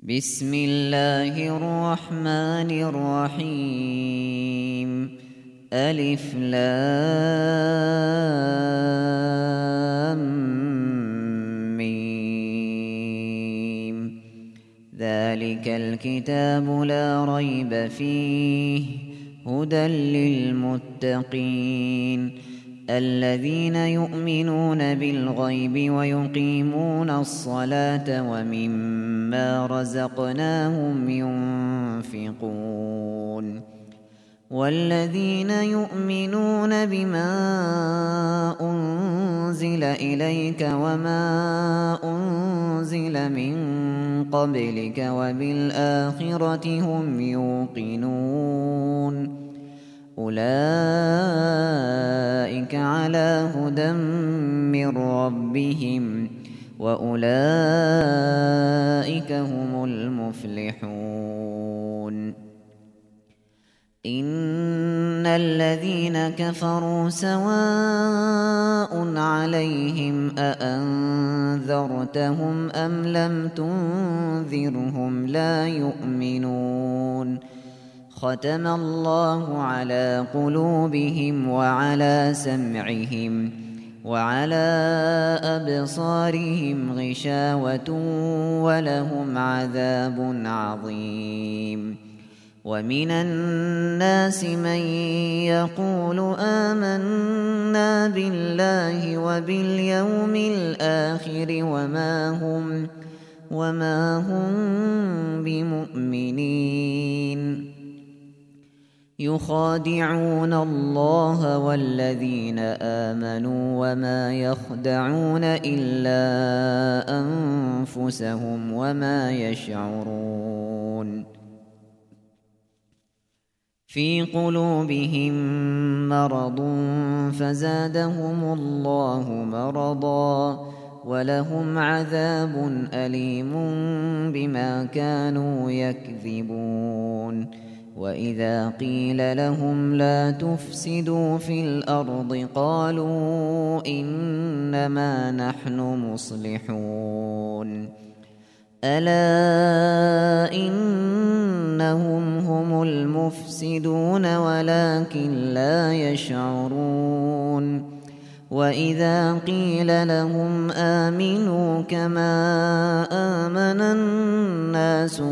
بسم الله الرحمن الرحيم. ألف لام ميم. ذلك الكتاب لا ريب فيه هدى للمتقين الذين يؤمنون بالغيب ويقيمون الصلاة ومما رزقناهم ينفقون والذين يؤمنون بما أنزل إليك وما أنزل من قبلك وبالآخرة هم يوقنون أولئك على هدى من ربهم وأولئك هم المفلحون. إن الذين كفروا سواء عليهم أأنذرتهم أم لم تنذرهم لا يؤمنون. ختم الله على قلوبهم وعلى سمعهم وعلى أبصارهم غشاوة ولهم عذاب عظيم. ومن الناس من يقول آمنا بالله وباليوم الآخر وما هم بمؤمنين. يخادعون الله والذين آمنوا وما يخدعون إلا أنفسهم وما يشعرون. في قلوبهم مرض فزادهم الله مرضا ولهم عذاب أليم بما كانوا يكذبون. وإذا قيل لهم لا تفسدوا في الأرض قالوا إنما نحن مصلحون. ألا إنهم هم المفسدون ولكن لا يشعرون. وإذا قيل لهم آمنوا كما آمن الناس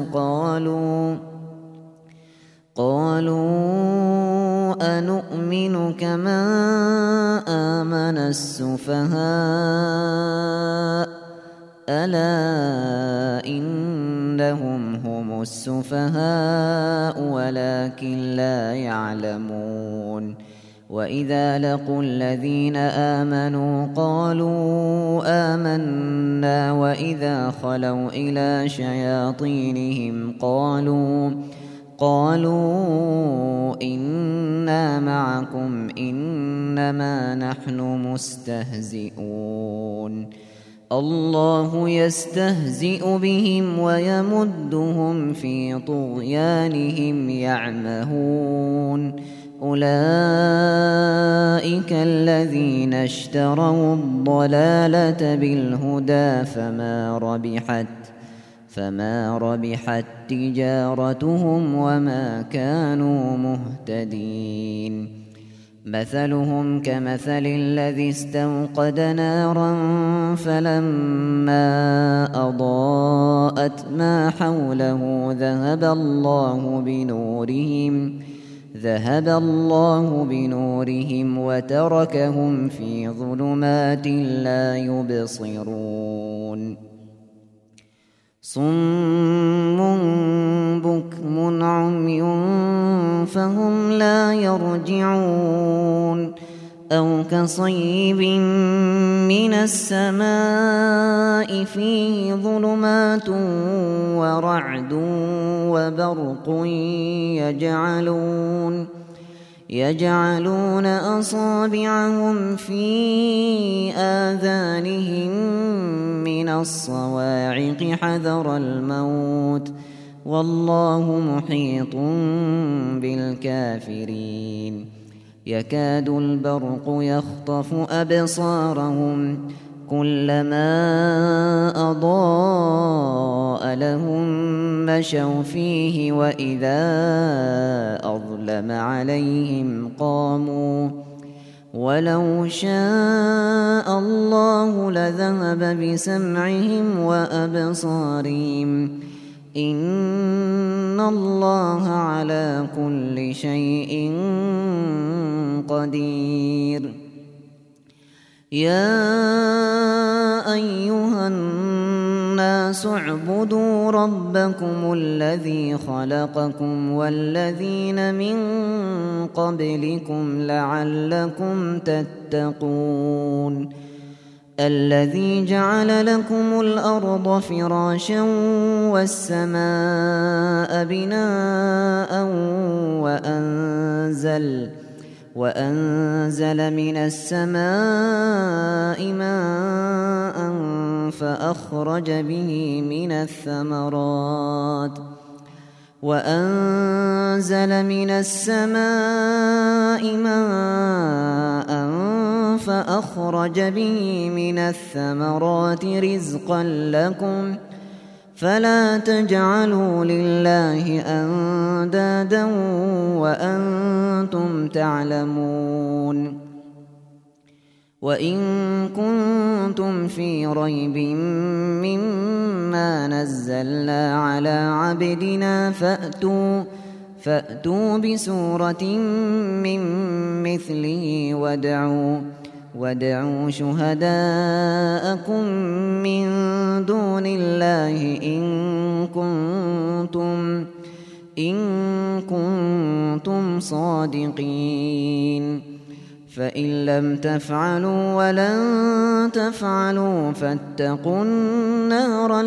قالوا أنؤمن كما آمن السفهاء ألا إنهم هم السفهاء ولكن لا يعلمون. وإذا لقوا الذين آمنوا قالوا آمنا وإذا خلوا إلى شياطينهم قالوا إنا معكم إنما نحن مستهزئون. الله يستهزئ بهم ويمدهم في طغيانهم يعمهون. أولئك الذين اشتروا الضلالة بالهدى فما ربحت تجارتهم وما كانوا مهتدين. مثلهم كمثل الذي استوقد نارا فلما أضاءت ما حوله ذهب الله بنورهم وتركهم في ظلمات لا يبصرون. صم بكم عمي فهم لا يرجعون. أو كصيب من السماء فيه ظلمات ورعد وبرق يجعلون أصابعهم في آذانهم من الصواعق حذر الموت والله محيط بالكافرين. يكاد البرق يخطف أبصارهم كلما أضاء لهم مشوا فيه وإذا أظلم عليهم قاموا ولو شاء الله لذهب بسمعهم وأبصارهم إن الله على كل شيء قدير يا أيها الناس اعبدوا ربكم الذي خلقكم والذين من قبلكم لعلكم تتقون الذي جعل لكم الأرض فراشا والسماء بناء وأنزل من السماء ماء فأخرج به من الثمرات رزقا لكم فلا تجعلوا لله أندادا وأنتم تعلمون وإن كنتم في ريب مما نزلنا على عبدنا فأتوا بسورة من مثله وادعوا شهداءكم من دون الله إن كنتم صادقين فإن لم تفعلوا ولن تفعلوا فاتقوا النار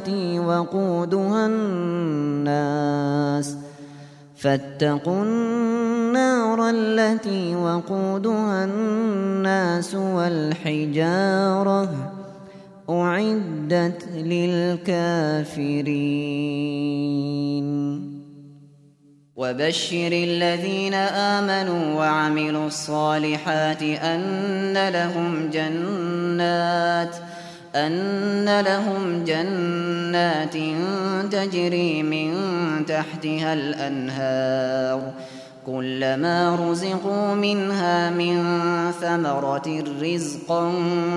التي وقودها الناس والحجارة أعدت للكافرين وبشر الذين آمنوا وعملوا الصالحات أن لهم جنات تجري من تحتها الأنهار كلما رزقوا منها من ثمرة رزقا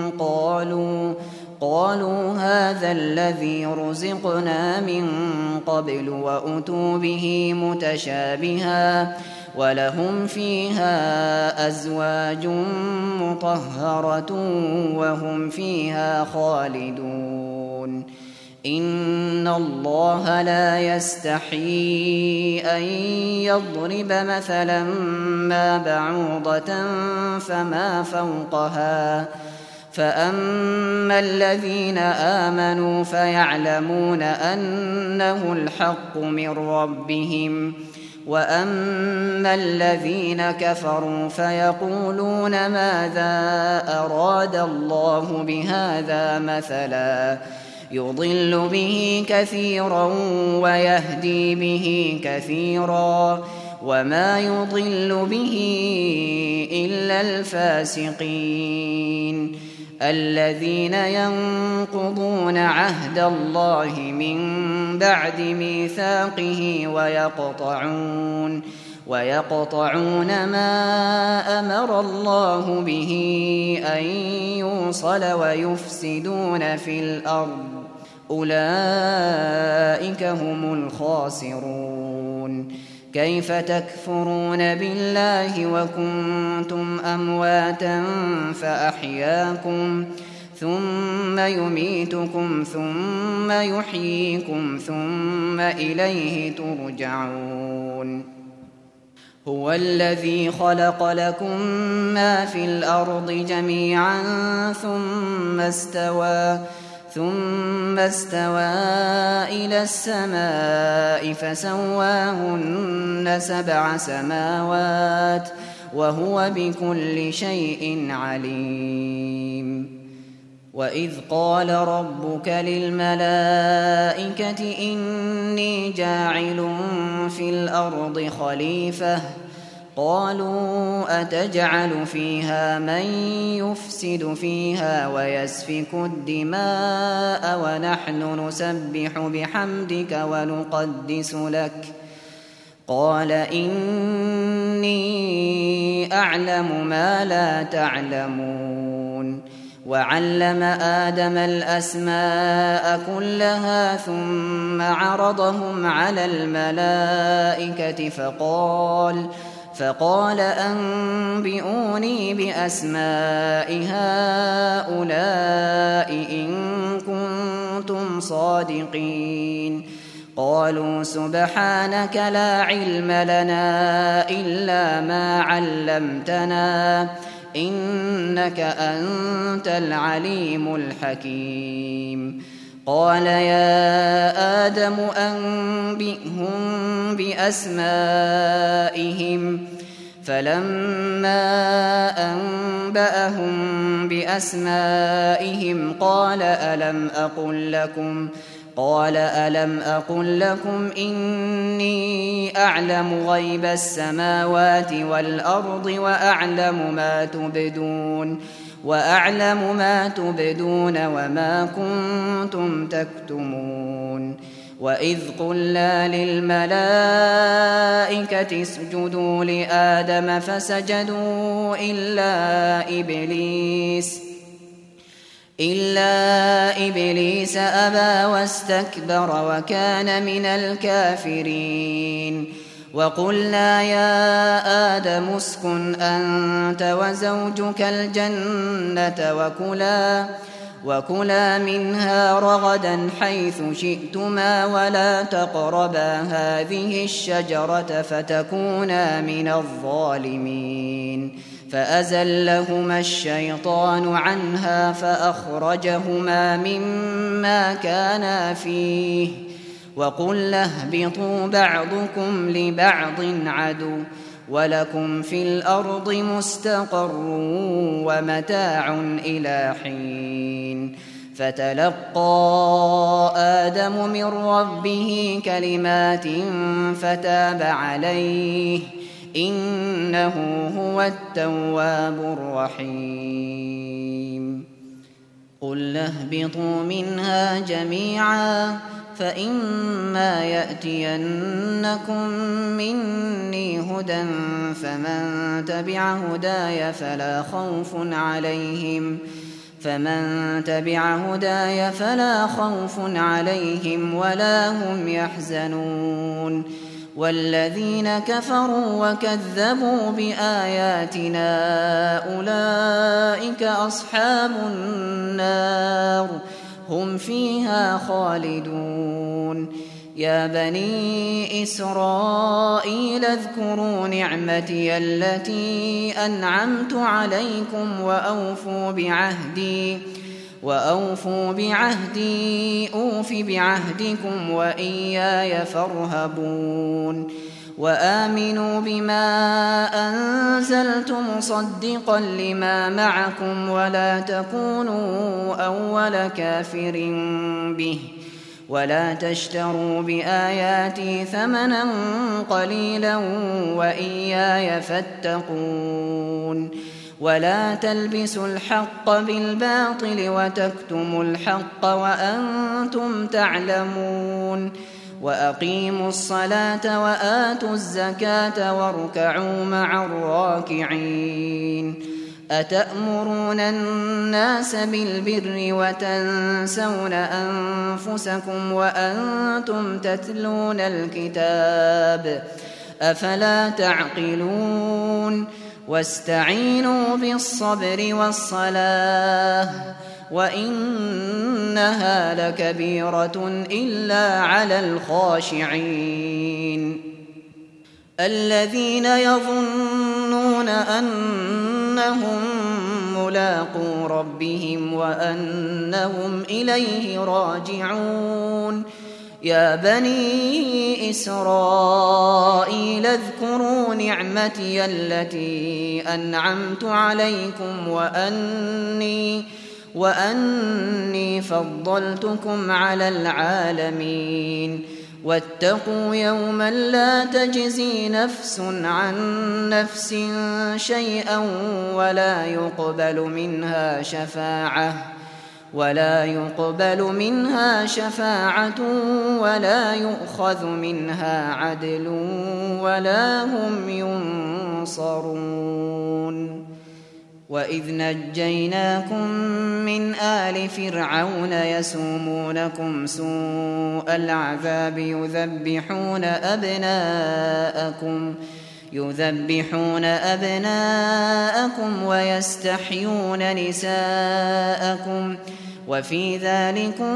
قالوا هذا الذي رزقنا من قبل وأتوا به متشابها ولهم فيها أزواج مطهرة وهم فيها خالدون إن الله لا يستحيي أن يضرب مثلا ما بعوضة فما فوقها فأما الذين آمنوا فيعلمون أنه الحق من ربهم وأما الذين كفروا فيقولون ماذا أراد الله بهذا مثلا يضل به كثيرا ويهدي به كثيرا وما يضل به إلا الفاسقين الذين ينقضون عهد الله من بعد ميثاقه ويقطعون ما أمر الله به أن يوصل ويفسدون في الأرض أولئك هم الخاسرون كيف تكفرون بالله وكنتم أمواتا فأحياكم ثم يميتكم ثم يحييكم ثم إليه ترجعون هو الذي خلق لكم ما في الأرض جميعا ثم استوى إلى السماء فسواهن 7 سماوات وهو بكل شيء عليم وإذ قال ربك للملائكة إني جاعل في الأرض خليفة قالوا أتجعل فيها من يفسد فيها ويسفك الدماء ونحن نسبح بحمدك ونقدس لك قال إني أعلم ما لا تعلمون وعلم آدم الأسماء كلها ثم عرضهم على الملائكة فقال أنبئوني بأسماء هؤلاء إن كنتم صادقين قالوا سبحانك لا علم لنا إلا ما علمتنا إنك أنت العليم الحكيم قال يا آدم أنبئهم بأسمائهم فلما أنبأهم بأسمائهم قال ألم أقل لكم إني أعلم غيب السماوات والأرض وأعلم ما تبدون وما كنتم تكتمون وإذ قلنا للملائكة اسجدوا لآدم فسجدوا إلا إبليس أبى واستكبر وكان من الكافرين وقلنا يا آدم اسكن أنت وزوجك الجنة وكلا منها رغدا حيث شئتما ولا تقربا هذه الشجرة فتكونا من الظالمين فأزلهما الشيطان عنها فأخرجهما مما كانا فيه وقلنا اهبطوا بعضكم لبعض عدو ولكم في الأرض مستقر ومتاع إلى حين فتلقى آدم من ربه كلمات فتاب عليه إنه هو التواب الرحيم قل اهبطوا منها جميعا فإما يأتينكم مني هدى فمن تبع هداي فلا خوف عليهم ولا هم يحزنون والذين كفروا وكذبوا بآياتنا أولئك أصحاب النار هم فيها خالدون يا بني إسرائيل اذكروا نعمتي التي أنعمت عليكم وأوفوا بعهدي أوف بعهدكم وإياي فارهبون وآمنوا بما أنزلت مصدقا لما معكم ولا تكونوا أول كافر به ولا تشتروا بآياتي ثمنا قليلا وإياي فاتقون ولا تلبسوا الحق بالباطل وتكتموا الحق وأنتم تعلمون وأقيموا الصلاة وآتوا الزكاة واركعوا مع الراكعين أتأمرون الناس بالبر وتنسون أنفسكم وأنتم تتلون الكتاب أفلا تعقلون واستعينوا بالصبر والصلاة وإنها لكبيرة إلا على الخاشعين الذين يظنون أنهم ملاقو ربهم وأنهم إليه راجعون يا بني إسرائيل اذكروا نعمتي التي أنعمت عليكم وأني فضلتكم على العالمين واتقوا يوما لا تجزي نفس عن نفس شيئا ولا يقبل منها شفاعة ولا يؤخذ منها عدل ولا هم ينصرون. وإذ نجيناكم من آل فرعون يسومونكم سوء العذاب يذبحون أبناءكم ويستحيون نساءكم وفي ذلكم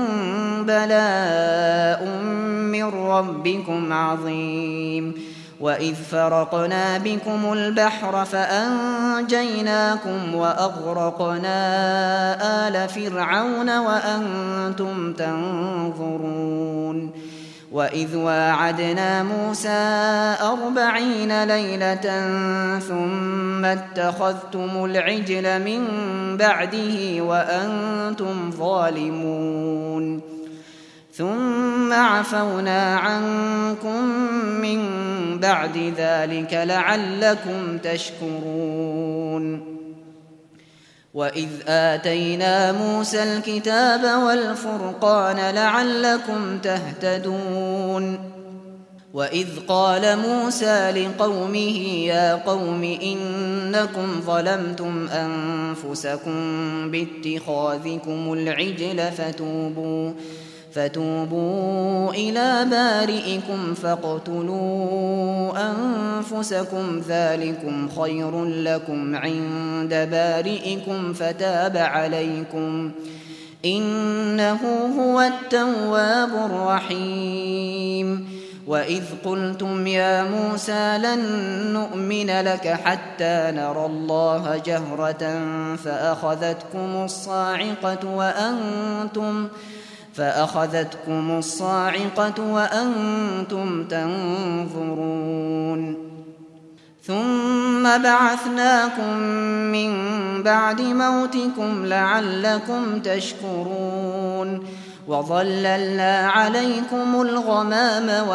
بلاء من ربكم عظيم. وإذ فرقنا بكم البحر فأنجيناكم وأغرقنا آل فرعون وأنتم تنظرون. وإذ واعدنا موسى 40 ليلة ثم اتخذتم العجل من بعده وأنتم ظالمون ثم عفونا عنكم من بعد ذلك لعلكم تشكرون. وإذ آتينا موسى الكتاب والفرقان لعلكم تهتدون. وإذ قال موسى لقومه يا قوم إنكم ظلمتم أنفسكم باتخاذكم العجل فتوبوا إلى بارئكم فاقتلوا أنفسكم ذلكم خير لكم عند بارئكم فتاب عليكم إنه هو التواب الرحيم. وإذ قلتم يا موسى لن نؤمن لك حتى نرى الله جهرة فأخذتكم الصاعقة وأنتم تنظرون. ثم بعثناكم من بعد موتكم لعلكم تشكرون. وظللنا عليكم الغمام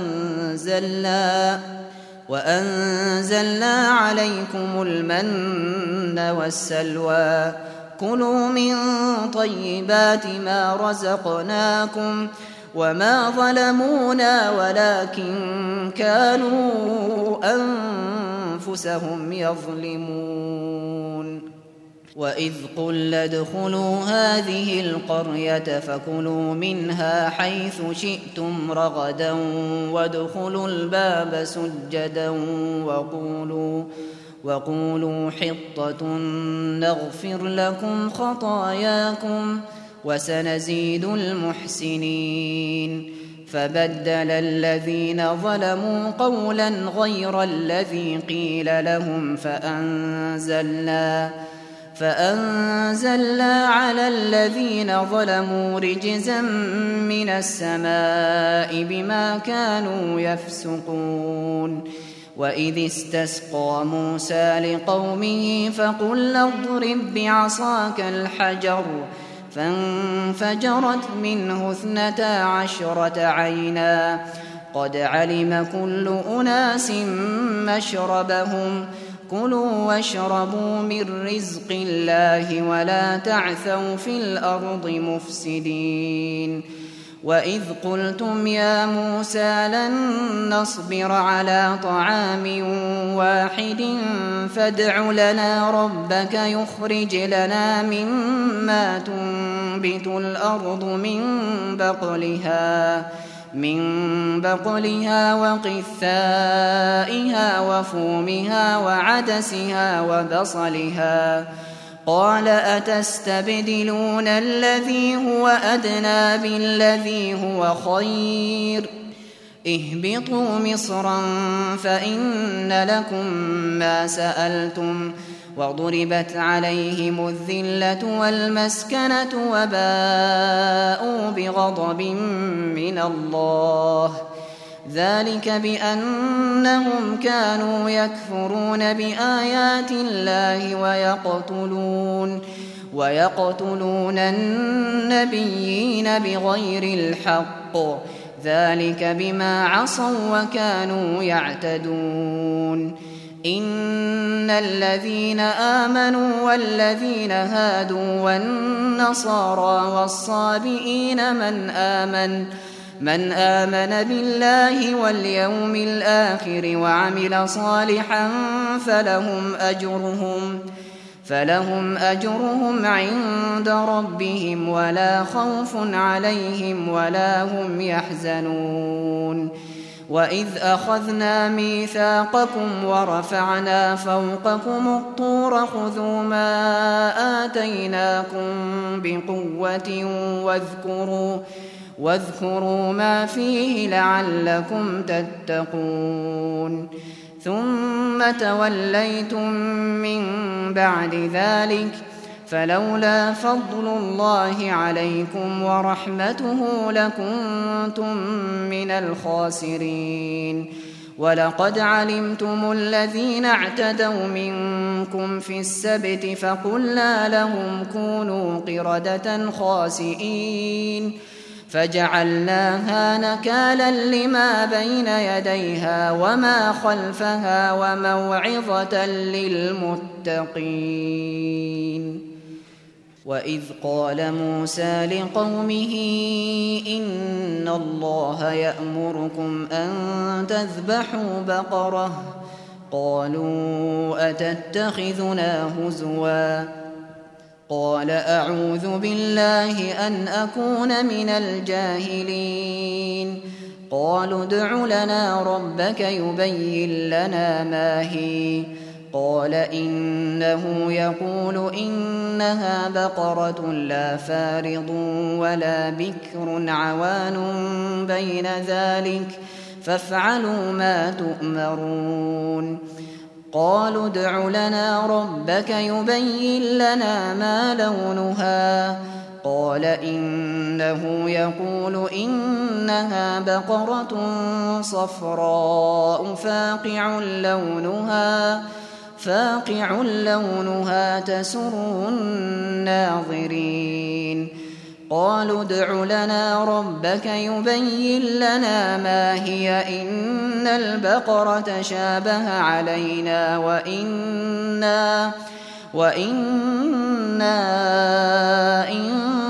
وأنزلنا عليكم المن والسلوى كلوا من طيبات ما رزقناكم وما ظلمونا ولكن كانوا أنفسهم يظلمون. وإذ قلنا ادخلوا هذه القرية فكلوا منها حيث شئتم رغدا وادخلوا الباب سجدا وقولوا حطة نغفر لكم خطاياكم وسنزيد المحسنين. فبدل الذين ظلموا قولا غير الذي قيل لهم فأنزلنا على الذين ظلموا رجزا من السماء بما كانوا يفسقون. وإذ استسقى موسى لقومه فقل اضرب بعصاك الحجر فانفجرت منه 12 عينا قد علم كل أناس مشربهم كلوا واشربوا من رزق الله ولا تعثوا في الأرض مفسدين. وإذ قلتم يا موسى لن نصبر على طعام واحد فادع لنا ربك يخرج لنا مما تنبت الأرض من بقلها وقثائها وفومها وعدسها وبصلها قال أتستبدلون الذي هو أدنى بالذي هو خير اهبطوا مصرا فإن لكم ما سألتم وضربت عليهم الذلة والمسكنة وباءوا بغضب من الله ذلك بأنهم كانوا يكفرون بآيات الله ويقتلون النبيين بغير الحق ذلك بما عصوا وكانوا يعتدون إن الذين آمنوا والذين هادوا والنصارى والصابئين من آمن بالله واليوم الآخر وعمل صالحا فلهم أجرهم عند ربهم ولا خوف عليهم ولا هم يحزنون وإذ أخذنا ميثاقكم ورفعنا فوقكم الطور خذوا ما آتيناكم بقوة واذكروا ما فيه لعلكم تتقون ثم توليتم من بعد ذلك فلولا فضل الله عليكم ورحمته لكنتم من الخاسرين ولقد علمتم الذين اعتدوا منكم في السبت فقلنا لهم كونوا قردة خاسئين فجعلناها نكالا لما بين يديها وما خلفها وموعظة للمتقين وإذ قال موسى لقومه إن الله يأمركم أن تذبحوا بقرة قالوا أتتخذنا هزوا قال أعوذ بالله أن أكون من الجاهلين قالوا ادع لنا ربك يبين لنا ما هي قال إنه يقول إنها بقرة لا فارض ولا بكر عوان بين ذلك فافعلوا ما تؤمرون قالوا ادع لنا ربك يبين لنا ما لونها قال إنه يقول إنها بقرة صفراء فاقع لونها تسر الناظرين قالوا ادع لنا ربك يبين لنا ما هي إن البقرة شابه علينا وإنا إن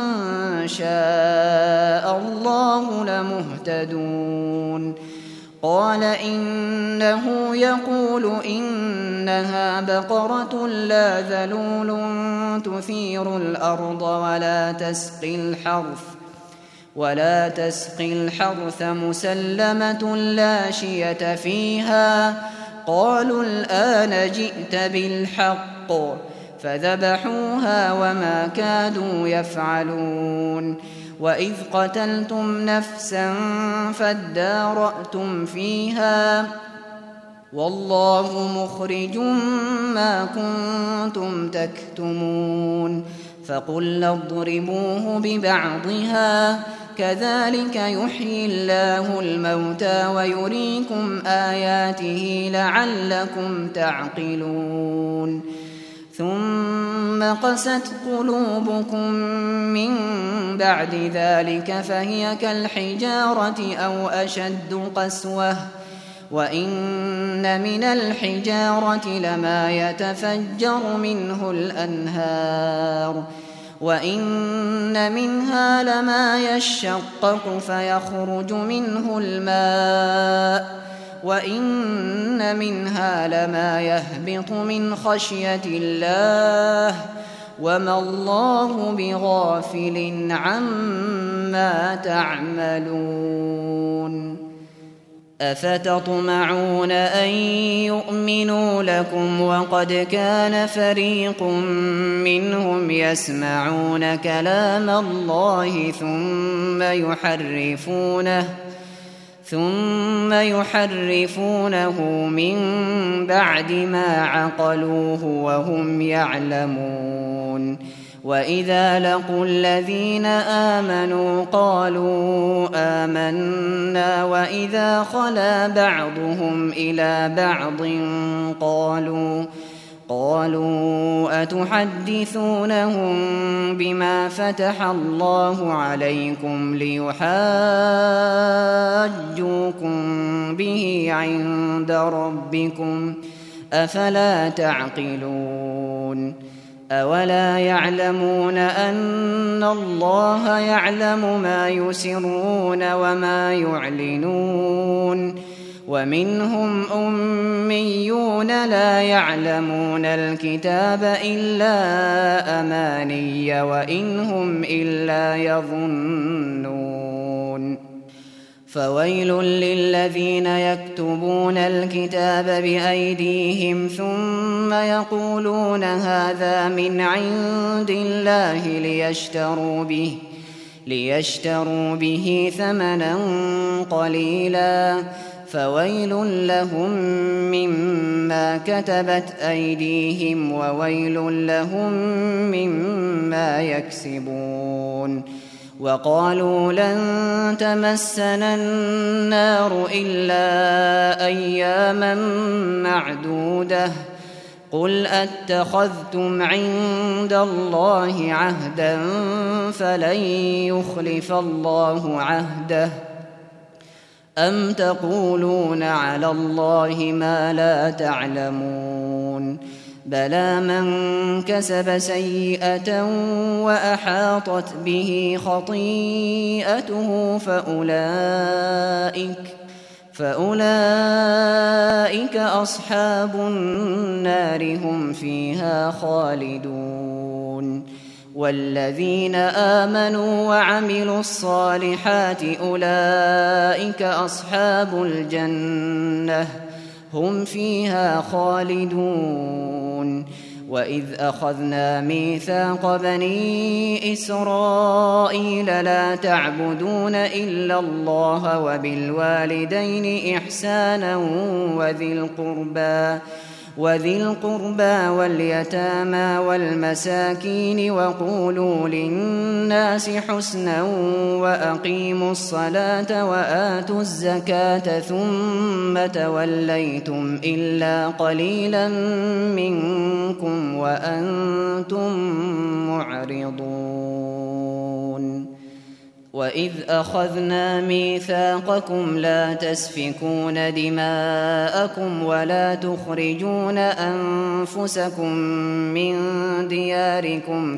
شاء الله لمهتدون قال إنه يقول إنها بقرة لا ذلول تثير الأرض ولا تسقي الحرث مسلمة لا شية فيها قالوا الآن جئت بالحق فذبحوها وما كادوا يفعلون وإذ قتلتم نفسا فادارأتم فيها والله مخرج ما كنتم تكتمون فقلنا اضربوه ببعضها كذلك يحيي الله الموتى ويريكم آياته لعلكم تعقلون ثم قست قلوبكم من بعد ذلك فهي كالحجارة أو أشد قسوة وإن من الحجارة لما يتفجر منه الأنهار وإن منها لما يشقق فيخرج منه الماء وإن منها لما يهبط من خشية الله وما الله بغافل عما تعملون أفتطمعون أن يؤمنوا لكم وقد كان فريق منهم يسمعون كلام الله ثم يحرفونه من بعد ما عقلوه وهم يعلمون وإذا لقوا الذين آمنوا قالوا آمنا وإذا خلا بعضهم إلى بعض قالوا أتحدثونهم بما فتح الله عليكم ليحاجوكم به عند ربكم أفلا تعقلون أولا يعلمون أن الله يعلم ما يسرون وما يعلنون ومنهم أميون لا يعلمون الكتاب إلا أماني وإن هم إلا يظنون فويل للذين يكتبون الكتاب بأيديهم ثم يقولون هذا من عند الله ليشتروا به ثمنا قليلا فويل لهم مما كتبت أيديهم وويل لهم مما يكسبون وقالوا لن تمسنا النار إلا أياما معدودة قل أتخذتم عند الله عهدا فلن يخلف الله عهده أم تقولون على الله ما لا تعلمون بلى من كسب سيئة وأحاطت به خطيئته فأولئك أصحاب النار هم فيها خالدون والذين آمنوا وعملوا الصالحات أولئك أصحاب الجنة هم فيها خالدون وإذ أخذنا ميثاق بني إسرائيل لا تعبدون إلا الله وبالوالدين إحسانا وذي القربى واليتامى والمساكين وقولوا للناس حسنا وأقيموا الصلاة وآتوا الزكاة ثم توليتم إلا قليلا منكم وأنتم معرضون وإذ أخذنا ميثاقكم لا تسفكون دماءكم ولا تخرجون أنفسكم من دياركم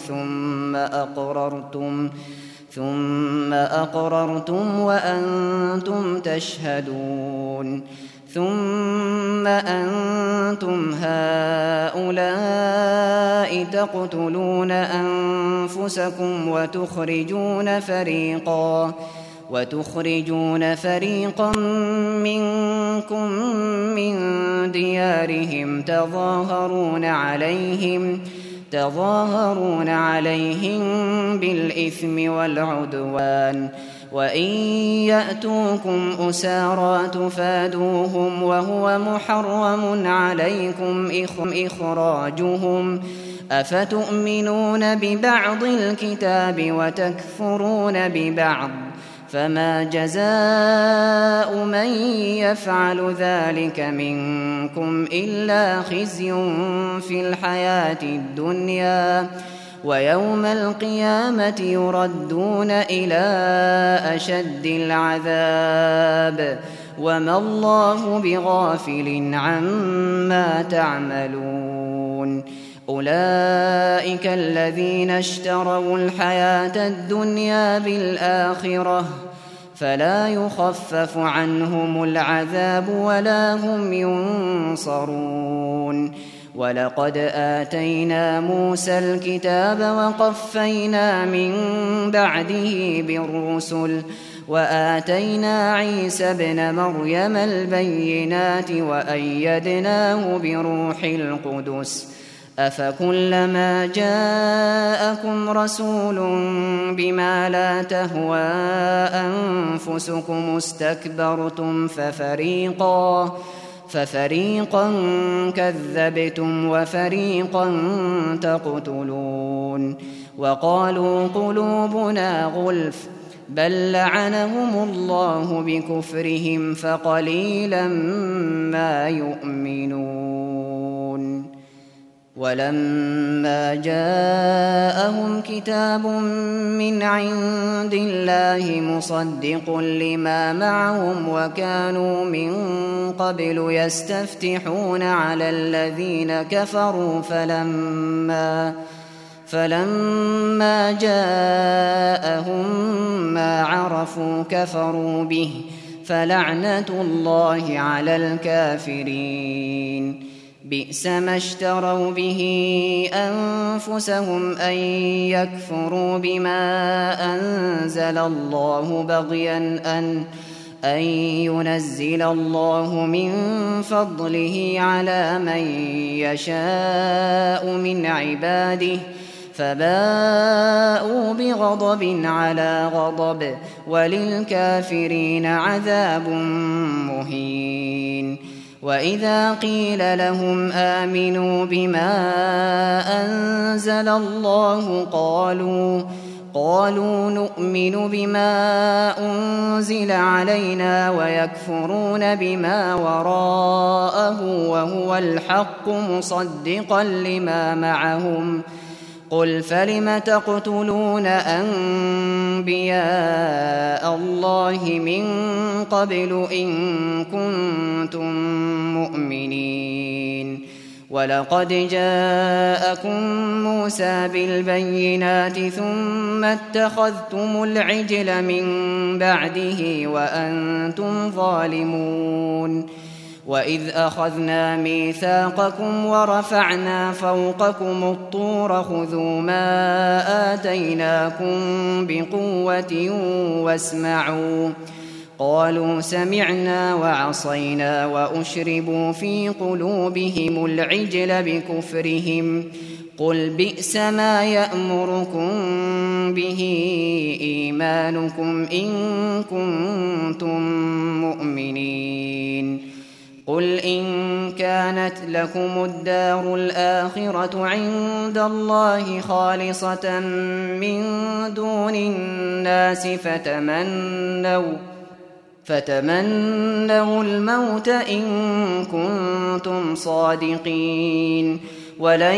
ثم أقررتم وأنتم تشهدون ثم أنتم هؤلاء تقتلون أنفسكم وتخرجون فريقا منكم من ديارهم تظاهرون عليهم بالإثم والعدوان وإن يأتوكم أسارى تفادوهم وهو محرم عليكم إخراجهم أفتؤمنون ببعض الكتاب وتكفرون ببعض فما جزاء من يفعل ذلك منكم إلا خزي في الحياة الدنيا ويوم القيامة يردون إلى أشد العذاب وما الله بغافل عما تعملون أولئك الذين اشتروا الحياة الدنيا بالآخرة فلا يخفف عنهم العذاب ولا هم ينصرون ولقد آتينا موسى الكتاب وقفينا من بعده بالرسل وآتينا عيسى ابن مريم البينات وأيدناه بروح القدس أفكلما جاءكم رسول بما لا تهوى أنفسكم استكبرتم ففريقا كذبتم وفريقا تقتلون وقالوا قلوبنا غلف بل لعنهم الله بكفرهم فقليلا ما يؤمنون ولما جاءهم كتاب من عند الله مصدق لما معهم وكانوا من قبل يستفتحون على الذين كفروا فلما جاءهم ما عرفوا كفروا به فلعنة الله على الكافرين. بئس ما اشتروا به أنفسهم أن يكفروا بما أنزل الله بغيا أن ينزل الله من فضله على من يشاء من عباده فباءوا بغضب على غضب وللكافرين عذاب مهين. وإذا قيل لهم آمنوا بما أنزل الله قالوا نؤمن بما أنزل علينا ويكفرون بما وراءه وهو الحق مصدقا لما معهم. قل فلم تقتلون أنبياء الله من قبل إن كنتم مؤمنين. ولقد جاءكم موسى بالبينات ثم اتخذتم العجل من بعده وأنتم ظالمون. وإذ أخذنا ميثاقكم ورفعنا فوقكم الطور خذوا ما آتيناكم بقوة واسمعوا. قالوا سمعنا وعصينا وأشربوا في قلوبهم العجل بكفرهم. قل بئس ما يأمركم به إيمانكم إن كنتم مؤمنين. قل إن كانت لكم الدار الآخرة عند الله خالصة من دون الناس فتمنوا الموت إن كنتم صادقين ولن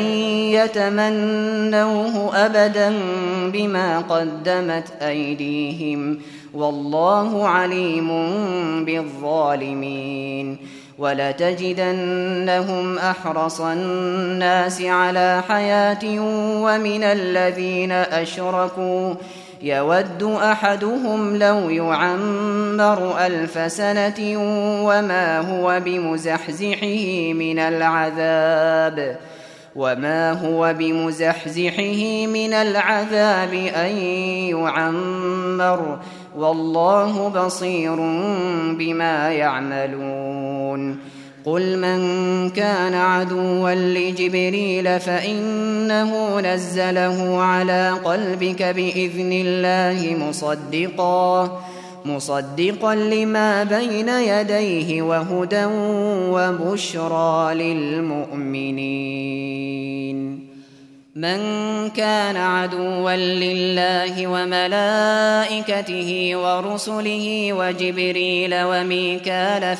يتمنوه أبدا بما قدمت أيديهم والله عليم بالظالمين. ولتجدنهم أحرص الناس على حياة ومن الذين أشركوا يود أحدهم لو يعمر 1000 سنة وما هو بمزحزحه من العذاب أن يعمر والله بصير بما يعملون. قل من كان عدوا لجبريل فإنه نزله على قلبك بإذن الله مصدقا لما بين يديه وهدى وبشرى للمؤمنين. من كان عدوا لله وملائكته ورسله وجبريل وميكال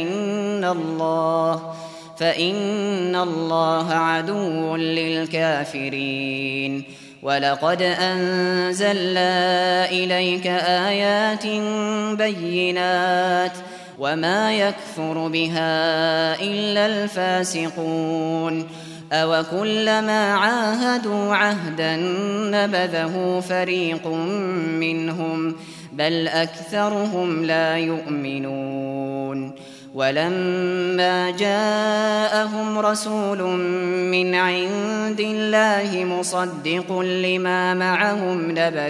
فإن الله عدو للكافرين. ولقد أنزلنا إليك آيات بينات وما يكفر بها إلا الفاسقون. أوكلما عاهدوا عهدا نبذه فريق منهم بل أكثرهم لا يؤمنون. ولما جاءهم رسول من عند الله مصدق لما معهم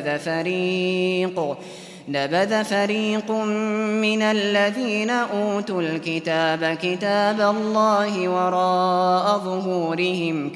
نبذ فريق من الذين أوتوا الكتاب كتاب الله وراء ظهورهم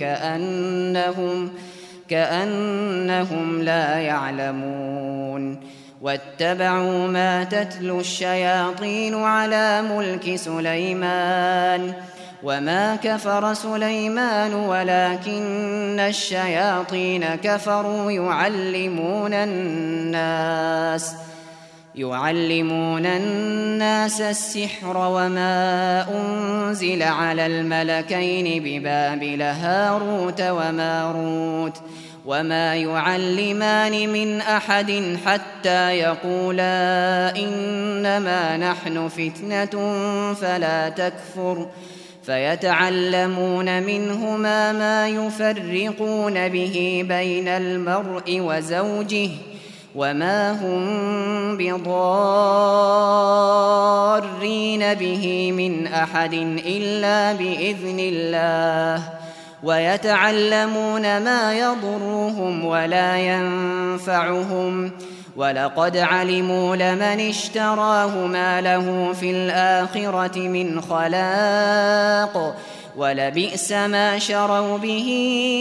كأنهم لا يعلمون. واتبعوا ما تتلو الشياطين على ملك سليمان وما كفر سليمان ولكن الشياطين كفروا يعلمون الناس السحر وما أنزل على الملكين ببابل هاروت وماروت وما يعلمان من أحد حتى يقولا إنما نحن فتنة فلا تكفر فيتعلمون منهما ما يفرقون به بين المرء وزوجه وما هم بضارين به من أحد إلا بإذن الله ويتعلمون ما يضرهم ولا ينفعهم ولقد علموا لمن اشتراه ما له في الآخرة من خلاق ولبئس ما شروا به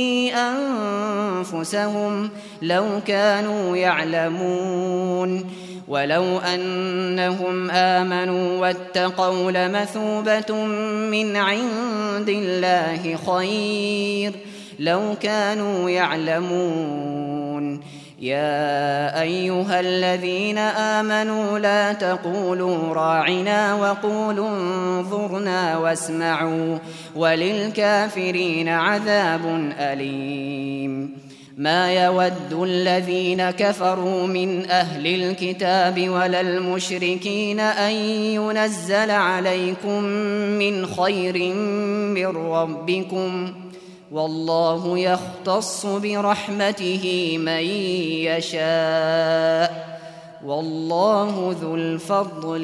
أنفسهم لو كانوا يعلمون ولو أنهم آمنوا واتقوا لمثوبة من عند الله خير لو كانوا يعلمون يا أيها الذين آمنوا لا تقولوا راعنا وقولوا انظرنا واسمعوا وللكافرين عذاب أليم ما يود الذين كفروا من أهل الكتاب ولا المشركين أن ينزل عليكم من خير من ربكم والله يختص برحمته من يشاء والله ذو الفضل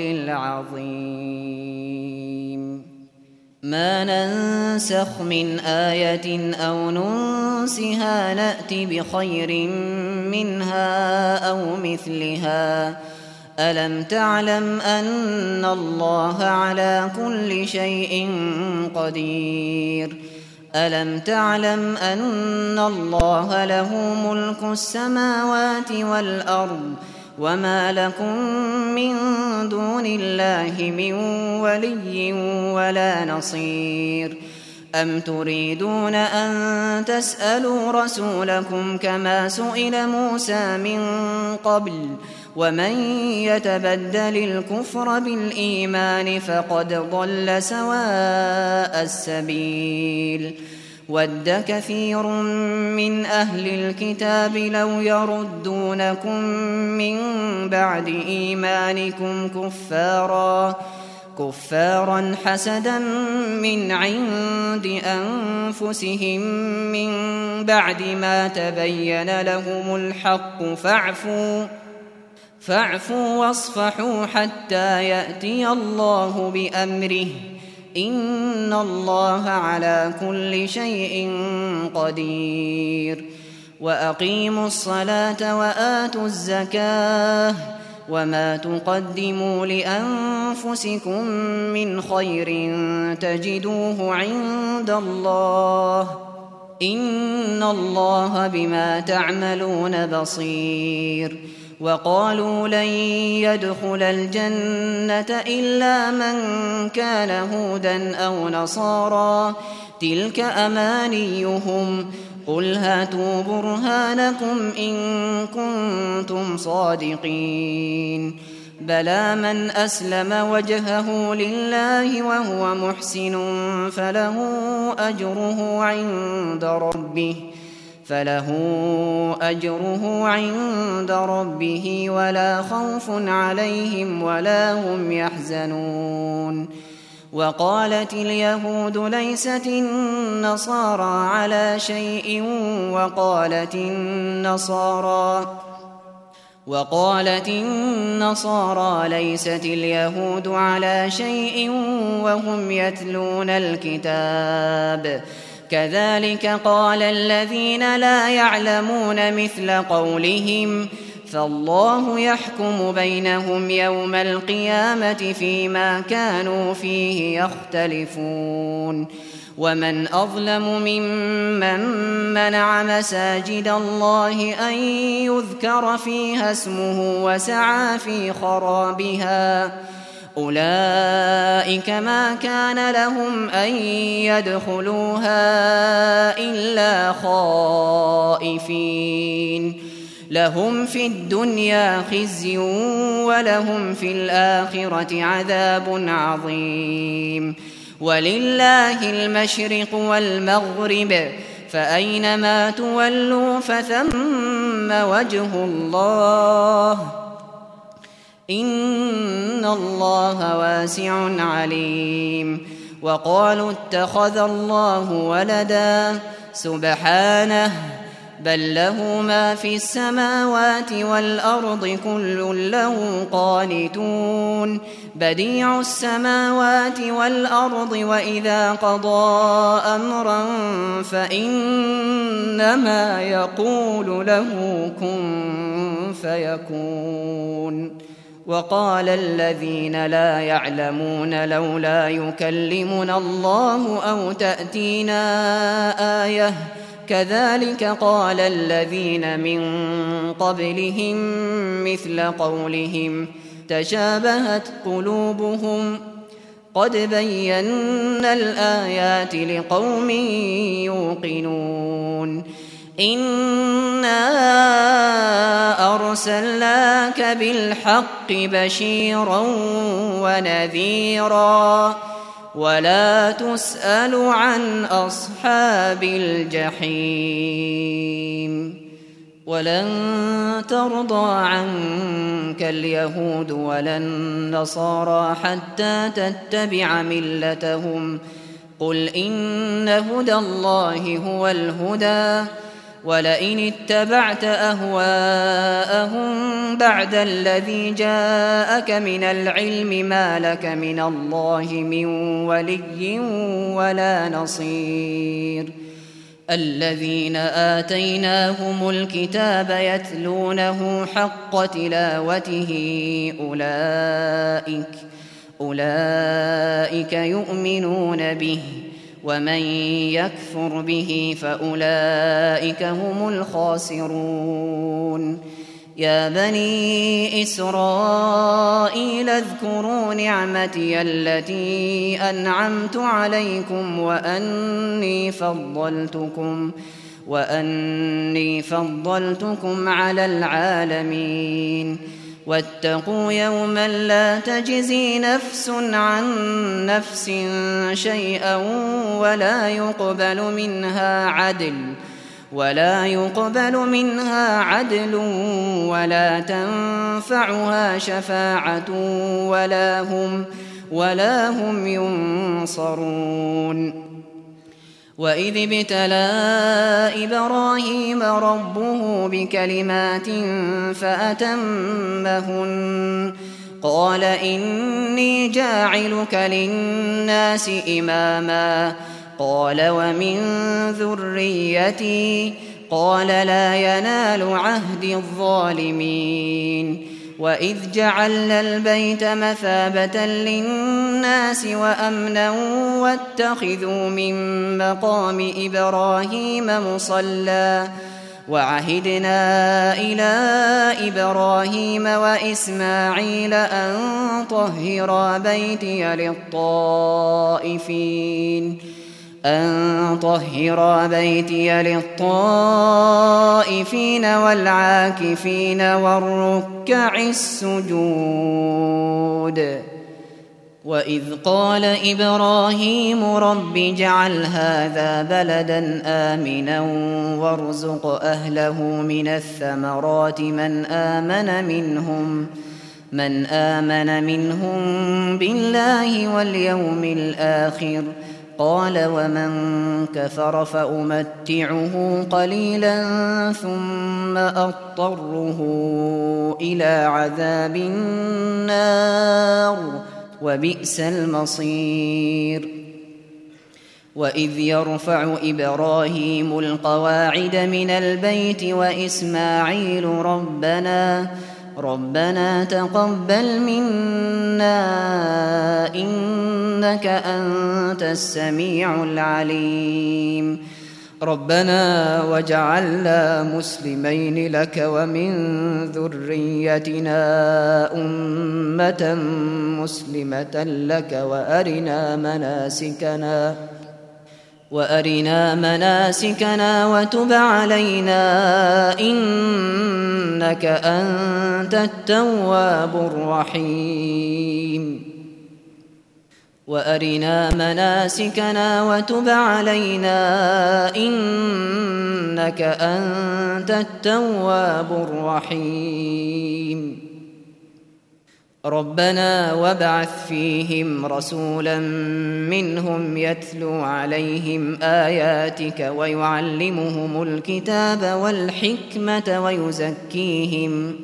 العظيم ما ننسخ من آية أو ننسها نأت بخير منها أو مثلها ألم تعلم أن الله على كل شيء قدير ألم تعلم أن الله له ملك السماوات والأرض وما لكم من دون الله من ولي ولا نصير أم تريدون أن تسألوا رسولكم كما سئل موسى من قبل ومن يتبدل الكفر بالإيمان فقد ضل سواء السبيل ود كثير من أهل الكتاب لو يردونكم من بعد إيمانكم كفارا حسدا من عند أنفسهم من بعد ما تبين لهم الحق فاعفوا واصفحوا حتى يأتي الله بأمره إن الله على كل شيء قدير وأقيموا الصلاة وآتوا الزكاة وما تقدموا لأنفسكم من خير تجدوه عند الله إن الله بما تعملون بصير وقالوا لن يدخل الجنة إلا من كان هودا أو نصارى تلك أمانيهم قل هاتوا برهانكم إن كنتم صادقين بلى من أسلم وجهه لله وهو محسن فله أجره عند ربه ولا خوف عليهم ولا هم يحزنون وقالت اليهود ليست النصارى على شيء وقالت النصارى ليست اليهود على شيء وهم يتلون الكتاب كذلك قال الذين لا يعلمون مثل قولهم فالله يحكم بينهم يوم القيامة فيما كانوا فيه يختلفون ومن أظلم ممن منع مساجد الله أن يذكر فيها اسمه وسعى في خرابها أولئك ما كان لهم أن يدخلوها إلا خائفين لهم في الدنيا خزي ولهم في الآخرة عذاب عظيم ولله المشرق والمغرب فأينما تولوا فثم وجه الله إن الله واسع عليم وقالوا اتخذ الله ولدا سبحانه بل له ما في السماوات والأرض كل له قانتون بديع السماوات والأرض وإذا قضى أمرا فإنما يقول له كن فيكون وقال الذين لا يعلمون لولا يكلمنا الله أو تأتينا آية كذلك قال الذين من قبلهم مثل قولهم تشابهت قلوبهم قد بينا الآيات لقوم يوقنون إنا أرسلناك بالحق بشيرا ونذيرا ولا تسأل عن أصحاب الجحيم ولن ترضى عنك اليهود ولا النصارى حتى تتبع ملتهم قل إن هدى الله هو الهدى ولئن اتبعت أهواءهم بعد الذي جاءك من العلم ما لك من الله من ولي ولا نصير الذين آتيناهم الكتاب يتلونه حق تلاوته أولئك يؤمنون به ومن يكفر به فأولئك هم الخاسرون يا بني إسرائيل اذكروا نعمتي التي أنعمت عليكم وأني فضلتكم على العالمين واتقوا يوما لا تجزي نفس عن نفس شيئا ولا يقبل منها عدل ولا تنفعها شفاعة ولا هم ينصرون وإذ ابتلى إبراهيم ربه بكلمات فأتمهن قال إني جاعلك للناس إماما قال ومن ذريتي قال لا ينال عهد الظالمين وإذ جعلنا البيت مثابة للناس وأمنا واتخذوا من مقام إبراهيم مصلى وعهدنا إلى إبراهيم وإسماعيل أن طهرا بيتي للطائفين والعاكفين والركع السجود وإذ قال إبراهيم رب اجعل هذا بلدا آمنا وارزق أهله من الثمرات من آمن منهم بالله واليوم الآخر قال ومن كفر فأمتعه قليلا ثم أضطره إلى عذاب النار وبئس المصير وإذ يرفع إبراهيم القواعد من البيت وإسماعيل ربنا تقبل منا إنك أنت السميع العليم ربنا واجعلنا مسلمين لك ومن ذريتنا أمة مسلمة لك وأرنا مناسكنا وتب علينا إنك أنت التواب الرحيم وأرنا مناسكنا وتب علينا إنك أنت التواب الرحيم ربنا وابعث فيهم رسولا منهم يتلو عليهم آياتك ويعلمهم الكتاب والحكمة ويزكيهم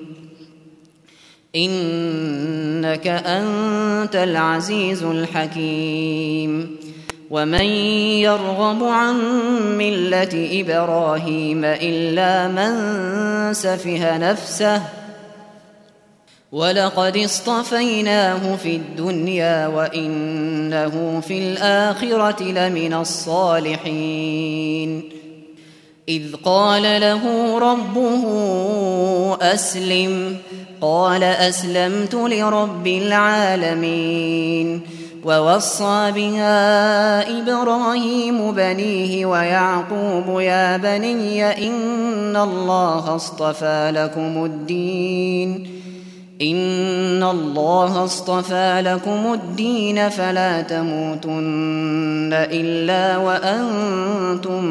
إنك أنت العزيز الحكيم ومن يرغب عن ملة إبراهيم إلا من سفه نفسه ولقد اصطفيناه في الدنيا وإنه في الآخرة لمن الصالحين إذ قال له ربه أسلم قال أسلمت لرب العالمين ووصى بها إبراهيم بنيه ويعقوب يا بني إن الله اصطفى لكم الدين فلا تموتن إلا وأنتم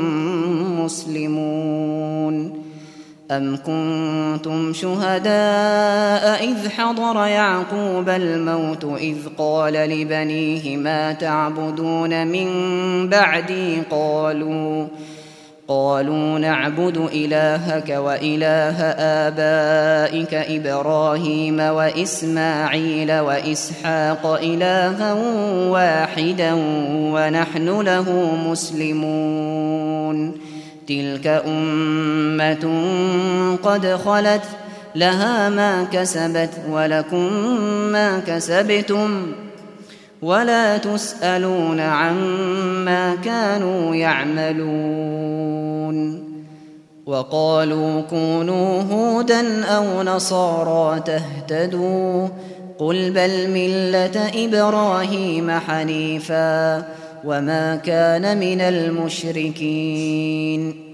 مسلمون أم كنتم شهداء إذ حضر يعقوب الموت إذ قال لبنيه ما تعبدون من بعدي قالوا نعبد إلهك وإله آبائك إبراهيم وإسماعيل وإسحاق إلها واحدا ونحن له مسلمون تلك أمة قد خلت لها ما كسبت ولكم ما كسبتم ولا تسألون عما كانوا يعملون وقالوا كونوا هودا أو نصارى تهتدوا قل بل ملة إبراهيم حنيفا وما كان من المشركين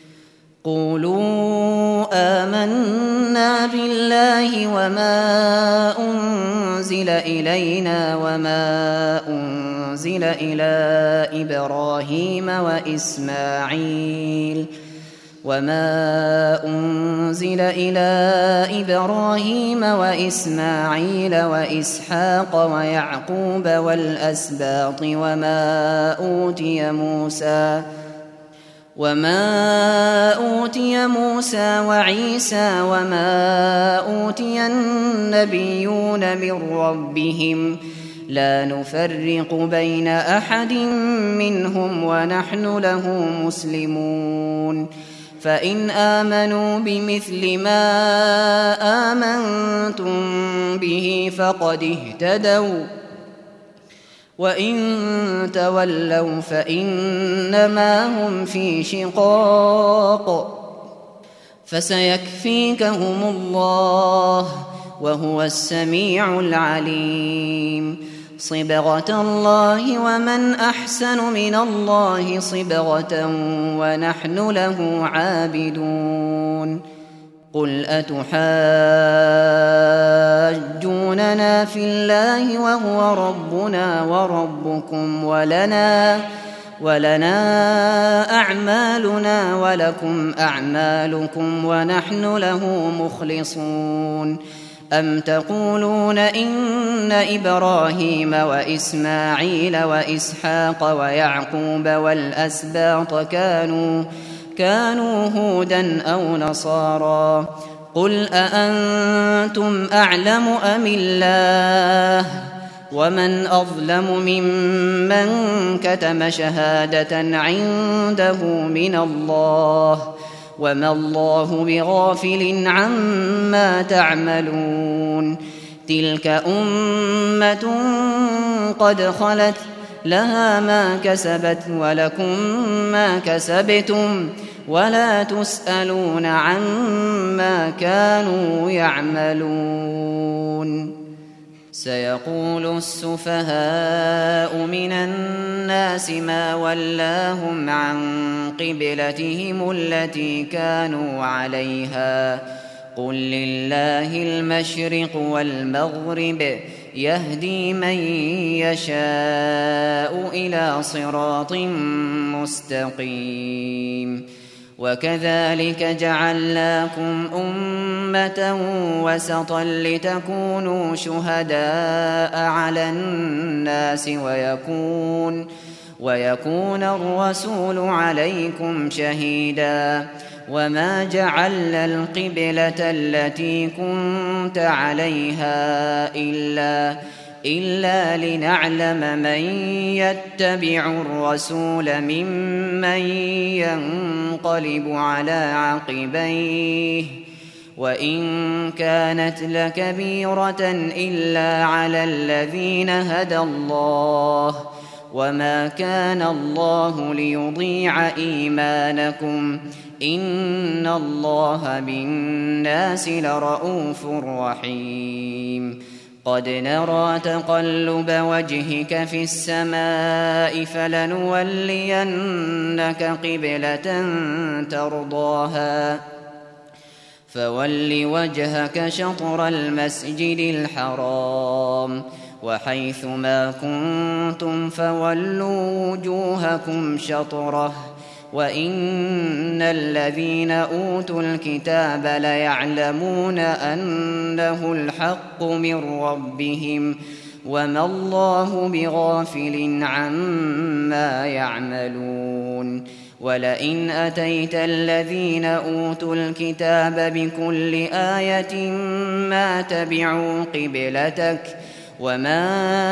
قولوا آمنا بالله وما أنزل إلينا وما أنزل إلى إبراهيم وإسماعيل وإسحاق ويعقوب والأسباط وما أوتي موسى وعيسى وما أوتي النبيون من ربهم لا نفرق بين أحد منهم ونحن له مسلمون فإن آمنوا بمثل ما آمنتم به فقد اهتدوا وإن تولوا فإنما هم في شقاق فسيكفيكهم الله وهو السميع العليم صبغة الله ومن أحسن من الله صبغة ونحن له عابدون قل أتحاجوننا في الله وهو ربنا وربكم ولنا أعمالنا ولكم أعمالكم ونحن له مخلصون أم تقولون إن إبراهيم وإسماعيل وإسحاق ويعقوب والأسباط كانوا هودا أو نصارى قل أأنتم أعلم أم الله ومن أظلم ممن كتم شهادة عنده من الله وما الله بغافل عما تعملون تلك أمة قد خلت لها ما كسبت ولكم ما كسبتم ولا تسألون عما كانوا يعملون سيقول السفهاء من الناس الناس ما ولاهم عن قبلتهم التي كانوا عليها قل لله المشرق والمغرب يهدي من يشاء إلى صراط مستقيم وكذلك جعلناكم أمة وسطا لتكونوا شهداء على الناس ويكون الرسول عليكم شهيدا وما جعلنا القبلة التي كنت عليها إلا لنعلم من يتبع الرسول ممن ينقلب على عقبيه وإن كانت لكبيرة إلا على الذين هدى الله وما كان الله ليضيع إيمانكم إن الله بالناس لرءوف رحيم قد نرى تقلب وجهك في السماء فلنولينك قبلة ترضاها فول وجهك شطر المسجد الحرام وحيث ما كنتم فولوا وجوهكم شطره وإن الذين أوتوا الكتاب ليعلمون أنه الحق من ربهم وما الله بغافل عما يعملون ولئن أتيت الذين أوتوا الكتاب بكل آية ما تبعوا قبلتك وما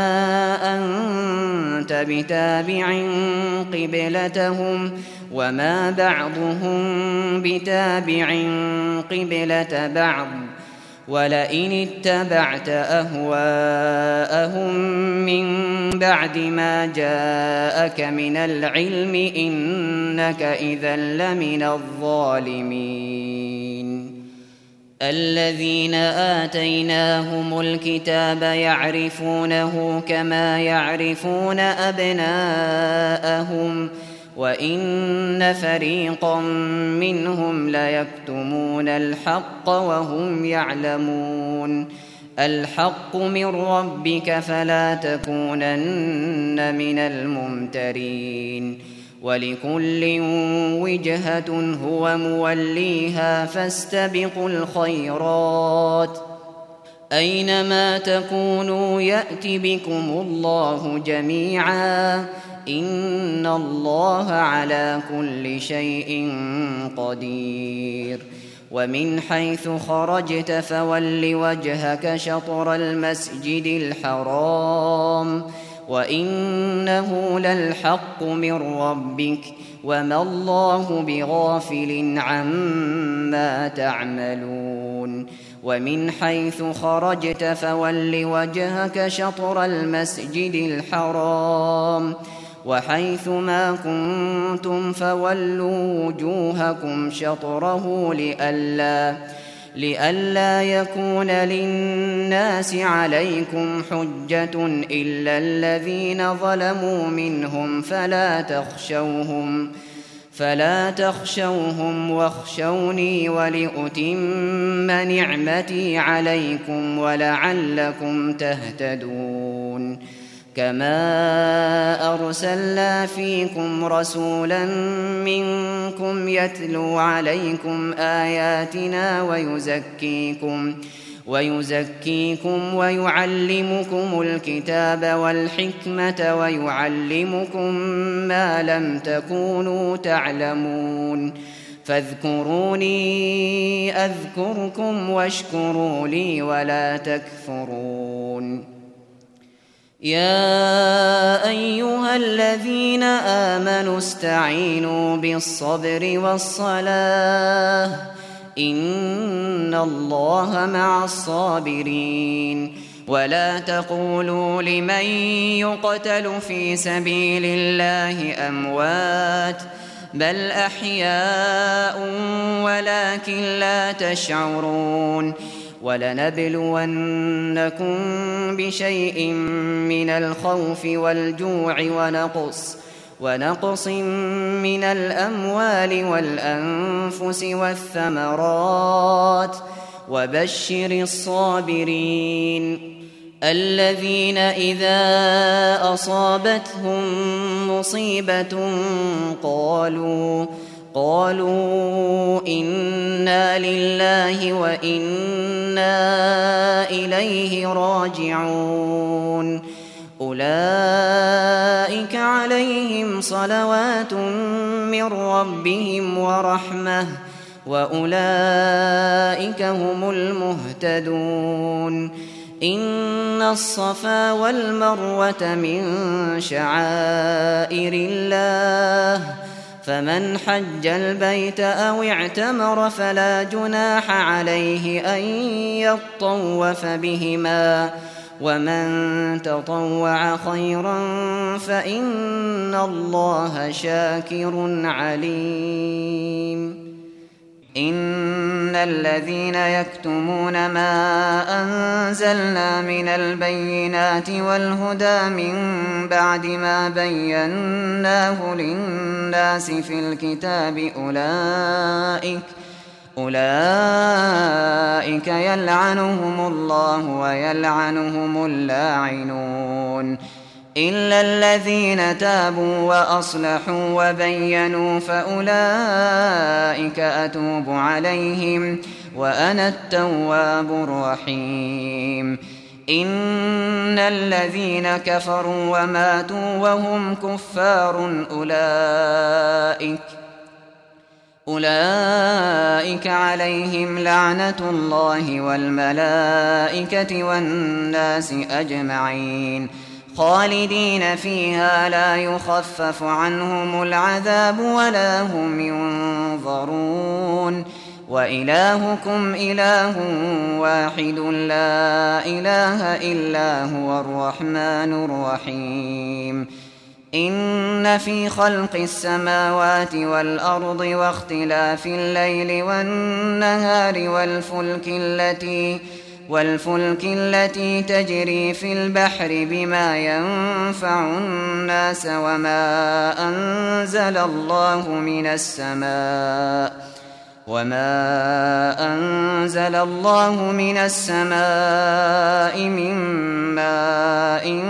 أنت بتابع قبلتهم وما بعضهم بتابع قبلة بعض ولئن اتبعت أهواءهم من بعد ما جاءك من العلم إنك إذا لمن الظالمين الذين آتيناهم الكتاب يعرفونه كما يعرفون أبناءهم وإن فريقا منهم ليكتمون الحق وهم يعلمون الحق من ربك فلا تكونن من الممترين ولكل وجهة هو موليها فاستبقوا الخيرات أينما تكونوا يأت بكم الله جميعا إن الله على كل شيء قدير ومن حيث خرجت فول وجهك شطر المسجد الحرام وإنه للحق من ربك وما الله بغافل عما تعملون ومن حيث خرجت فول وجهك شطر المسجد الحرام وحيث ما كنتم فولوا وجوهكم شطره لئلا يكون للناس عليكم حجة إلا الذين ظلموا منهم فلا تخشوهم واخشوني ولأتم نعمتي عليكم ولعلكم تهتدون كما أرسلنا فيكم رسولا منكم يتلو عليكم آياتنا ويزكيكم ويعلمكم الكتاب والحكمة ويعلمكم ما لم تكونوا تعلمون فاذكروني أذكركم واشكروا لي ولا تكفرون يا أيها الذين آمنوا استعينوا بالصبر والصلاة إن الله مع الصابرين ولا تقولوا لمن يقتل في سبيل الله أموات بل أحياء ولكن لا تشعرون ولنبلونكم بشيء من الخوف والجوع ونقص من الأموال والأنفس والثمرات وبشر الصابرين الذين إذا أصابتهم مصيبة قالوا إنا لله وإنا إليه راجعون أولئك عليهم صلوات من ربهم ورحمة وأولئك هم المهتدون إن الصفا والمروة من شعائر الله فمن حج البيت أو اعتمر فلا جناح عليه أن يطوف بهما ومن تطوع خيرا فإن الله شاكر عليم إن الذين يكتمون ما أنزلنا من البينات والهدى من بعد ما بيناه للناس في الكتاب أولئك يلعنهم الله ويلعنهم اللاعنون إلا الذين تابوا وأصلحوا وبينوا فأولئك أتوب عليهم وأنا التواب الرحيم إن الذين كفروا وماتوا وهم كفار أولئك عليهم لعنة الله والملائكة والناس أجمعين خالدين فيها لا يخفف عنهم العذاب ولا هم ينظرون وإلهكم إله واحد لا إله إلا هو الرحمن الرحيم إن في خلق السماوات والأرض واختلاف الليل والنهار والفلك التي تجري في البحر بما ينفع الناس وما أنزل الله من السماء من ماء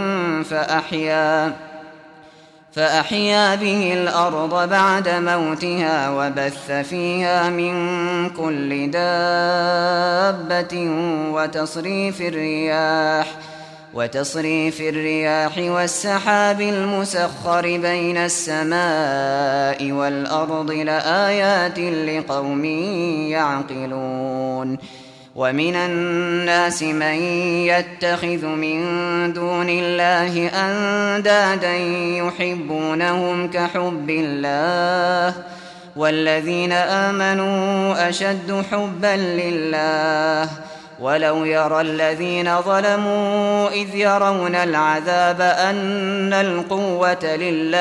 فأحيا به الأرض بعد موتها وبث فيها من كل دابة وتصريف الرياح والسحاب المسخر بين السماء والأرض لآيات لقوم يعقلون ومن الناس من يتخذ من دون الله أندادا يحبونهم كحب الله والذين آمنوا أشد حبا لله ولو يرى الذين ظلموا إذ يرون العذاب أن القوة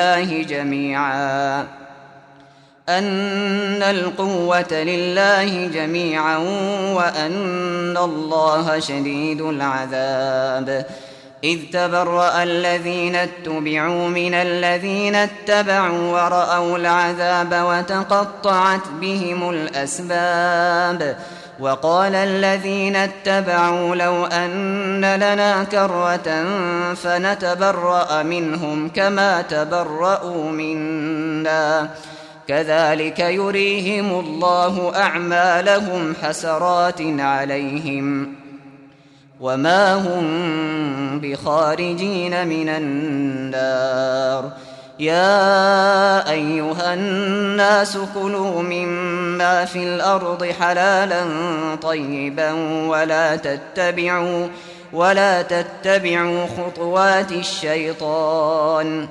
لله جميعا وأن الله شديد العذاب إذ تبرأ الذين اتبعوا من الذين اتبعوا ورأوا العذاب وتقطعت بهم الأسباب وقال الذين اتبعوا لو أن لنا كرة فنتبرأ منهم كما تبرأوا منا كذلك يريهم الله أعمالهم حسرات عليهم وما هم بخارجين من النار يا أيها الناس كلوا مما في الأرض حلالا طيبا ولا تتبعوا خطوات الشيطان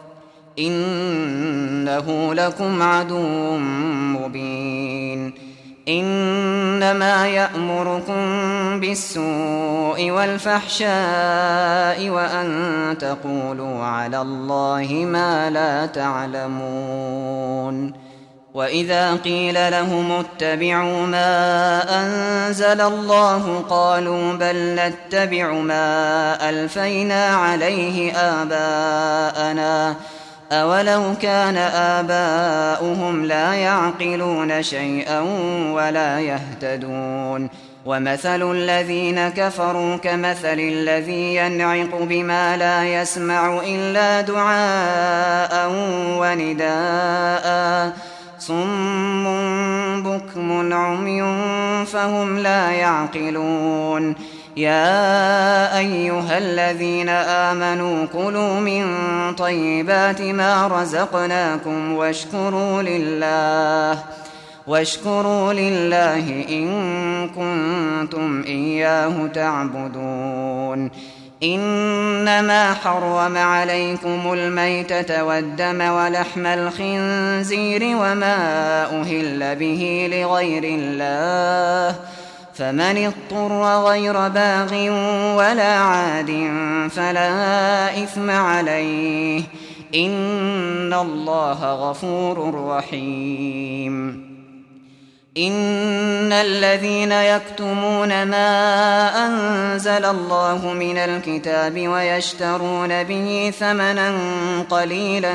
إنه لكم عدو مبين إنما يأمركم بالسوء والفحشاء وأن تقولوا على الله ما لا تعلمون وإذا قيل لهم اتبعوا ما أنزل الله قالوا بل نتبع ما ألفينا عليه آباءنا أولو كان آباؤهم لا يعقلون شيئا ولا يهتدون ومثل الذين كفروا كمثل الذي ينعق بما لا يسمع إلا دعاء ونداء صم بكم عمي فهم لا يعقلون يا أيها الذين آمنوا كلوا من طيبات ما رزقناكم واشكروا لله إن كنتم إياه تعبدون إنما حرم عليكم الميتة والدم ولحم الخنزير وما أهل به لغير الله فمن اضطر غير باغ ولا عاد فلا إثم عليه إن الله غفور رحيم إن الذين يكتمون ما أنزل الله من الكتاب ويشترون به ثمنا قليلا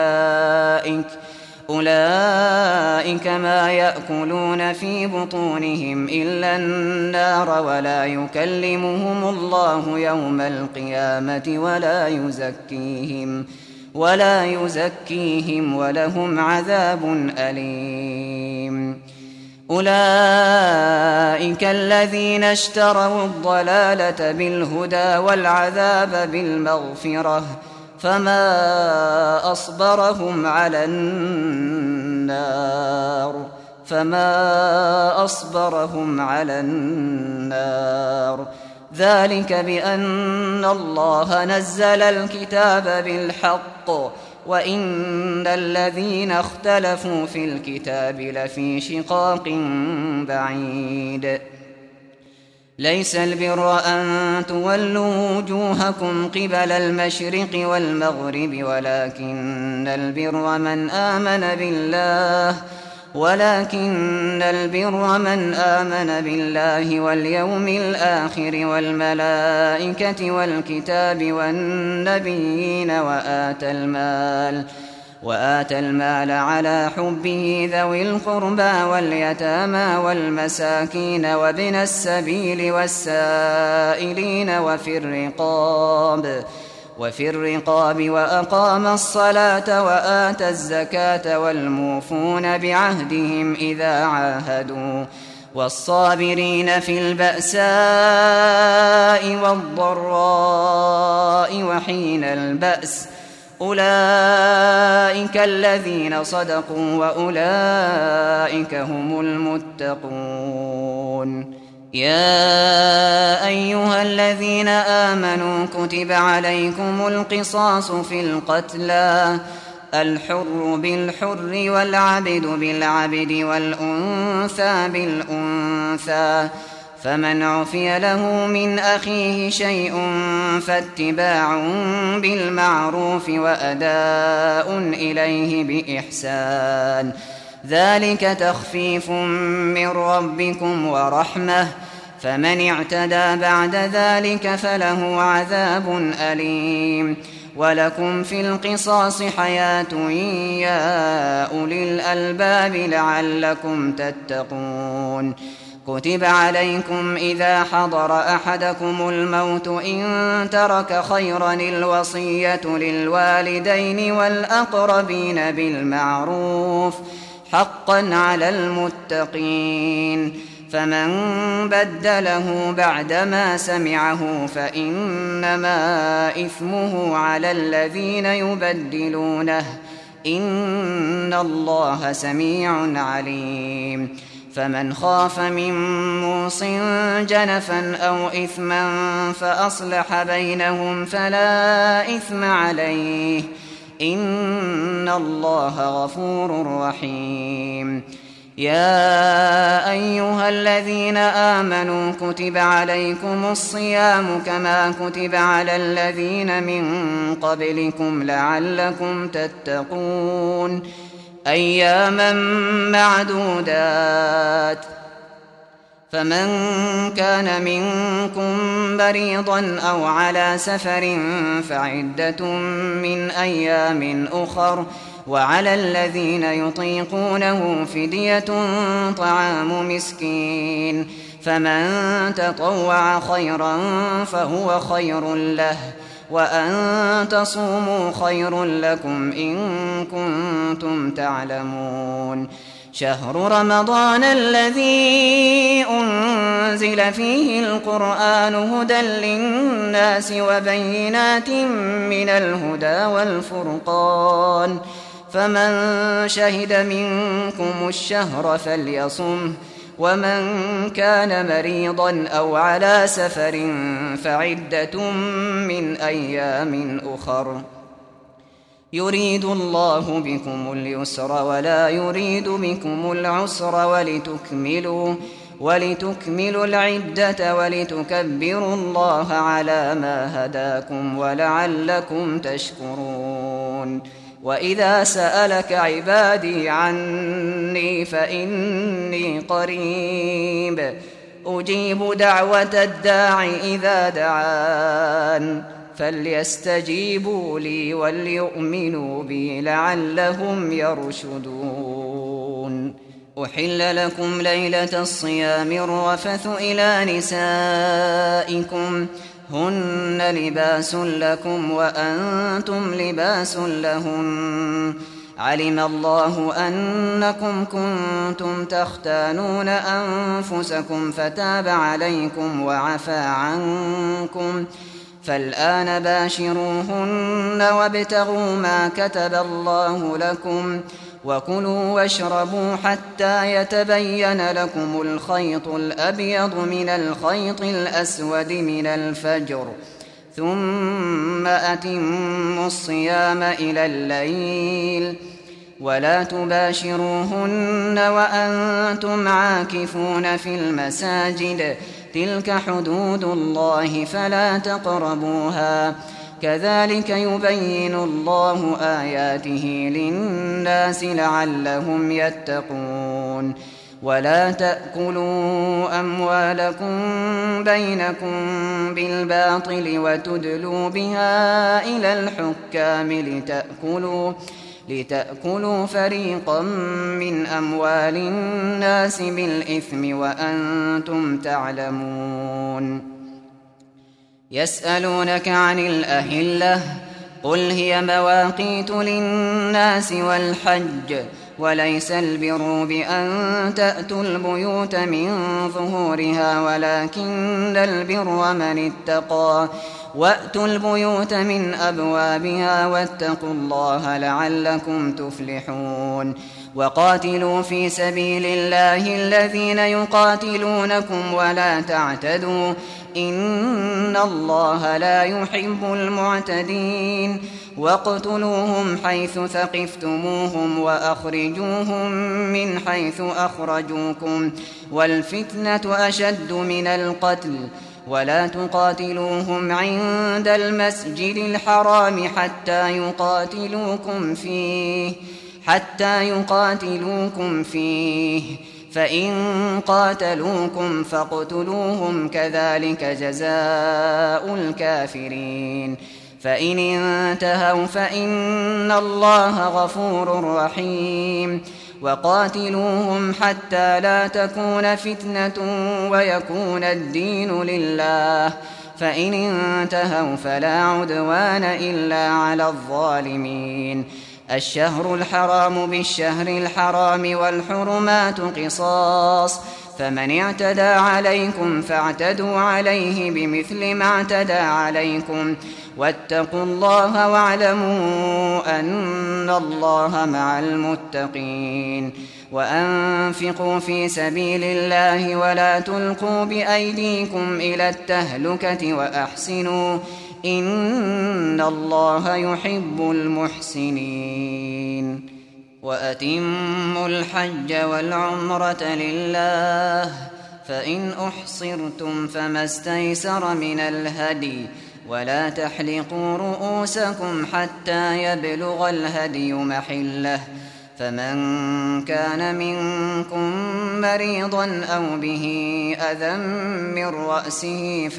أولئك ما يأكلون في بطونهم إلا النار ولا يكلمهم الله يوم القيامة ولا يزكيهم ولهم عذاب أليم أولئك الذين اشتروا الضلالة بالهدى والعذاب بالمغفرة فما أصبرهم على النار ذلك بأن الله نزل الكتاب بالحق وإن الذين اختلفوا في الكتاب لفي شقاق بعيد ليس البر أن تولوا وجوهكم قبل المشرق والمغرب ولكن البر من آمن بالله واليوم الآخر والملائكة والكتاب والنبيين وآتى المال على حبه ذوي القربى واليتامى والمساكين وابن السبيل والسائلين وفي الرقاب وأقام الصلاة وآتى الزكاة والموفون بعهدهم إذا عاهدوا والصابرين في البأساء والضراء وحين البأس أولئك الذين صدقوا وأولئك هم المتقون يا أيها الذين آمنوا كتب عليكم القصاص في القتلى الحر بالحر والعبد بالعبد والأنثى بالأنثى فمن عفي له من أخيه شيء فاتباع بالمعروف وأداء إليه بإحسان ذلك تخفيف من ربكم ورحمة فمن اعتدى بعد ذلك فله عذاب أليم ولكم في القصاص حياة يا أولي الألباب لعلكم تتقون كتب عليكم إذا حضر أحدكم الموت إن ترك خيرا الوصية للوالدين والأقربين بالمعروف حقا على المتقين فمن بدله بعدما سمعه فإنما إثمه على الذين يبدلونه إن الله سميع عليم فمن خاف من موص جنفا أو إثما فأصلح بينهم فلا إثم عليه إن الله غفور رحيم يا أيها الذين آمنوا كتب عليكم الصيام كما كتب على الذين من قبلكم لعلكم تتقون أياما معدودات. فمن كان منكم مريضا أو على سفر فعدة من أيام أخر، وعلى الذين يطيقونه فدية طعام مسكين، فمن تطوع خيرا فهو خير له، وأن تصوموا خير لكم إن كنتم تعلمون. شهر رمضان الذي أنزل فيه القرآن هدى للناس وبينات من الهدى والفرقان، فمن شهد منكم الشهر فليصمه، ومن كان مريضا أو على سفر فعدة من أيام أخر، يريد الله بكم اليسر ولا يريد بكم العسر، ولتكملوا العدة ولتكبروا الله على ما هداكم ولعلكم تشكرون. وإذا سألك عبادي عني فإني قريب أجيب دعوة الداع إذا دعان، فليستجيبوا لي وليؤمنوا بي لعلهم يرشدون. أحل لكم ليلة الصيام الرفث إلى نسائكم هن لباس لكم وأنتم لباس لهن، علم الله أنكم كنتم تختانون أنفسكم فتاب عليكم وعفى عنكم، فالآن باشروهن وابتغوا ما كتب الله لكم، وكلوا واشربوا حتى يتبين لكم الخيط الأبيض من الخيط الأسود من الفجر، ثم أتموا الصيام إلى الليل، ولا تباشروهن وأنتم عاكفون في المساجد، تلك حدود الله فلا تقربوها، كذلك يبين الله آياته للناس لعلهم يتقون. ولا تأكلوا أموالكم بينكم بالباطل وتدلوا بها إلى الحكام لتأكلوا فريقا من أموال الناس بالإثم وأنتم تعلمون. يسألونك عن الأهلة قل هي مواقيت للناس والحج، وليس البر بأن تأتوا البيوت من ظهورها ولكن البر من اتقى، وأتوا البيوت من أبوابها واتقوا الله لعلكم تفلحون. وقاتلوا في سبيل الله الذين يقاتلونكم ولا تعتدوا إن الله لا يحب المعتدين، واقتلوهم حيث ثقفتموهم وأخرجوهم من حيث أخرجوكم، والفتنة أشد من القتل، ولا تقاتلوهم عند المسجد الحرام حتى يقاتلوكم فيه، فإن قاتلوكم فاقتلوهم، كذلك جزاء الكافرين. فإن انتهوا فإن الله غفور رحيم. وقاتلوهم حتى لا تكون فتنة ويكون الدين لله، فإن انتهوا فلا عدوان إلا على الظالمين. الشهر الحرام بالشهر الحرام والحرمات قصاص، فمن اعتدى عليكم فاعتدوا عليه بمثل ما اعتدى عليكم، واتقوا الله واعلموا أن الله مع المتقين. وأنفقوا في سبيل الله ولا تلقوا بأيديكم إلى التهلكة وأحسنوا إن الله يحب المحسنين. وأتموا الحج والعمرة لله، فإن أحصرتم فما استيسر من الهدي، ولا تحلقوا رؤوسكم حتى يبلغ الهدي محله، فمن كان منكم مريضا أو به أذى من رأسه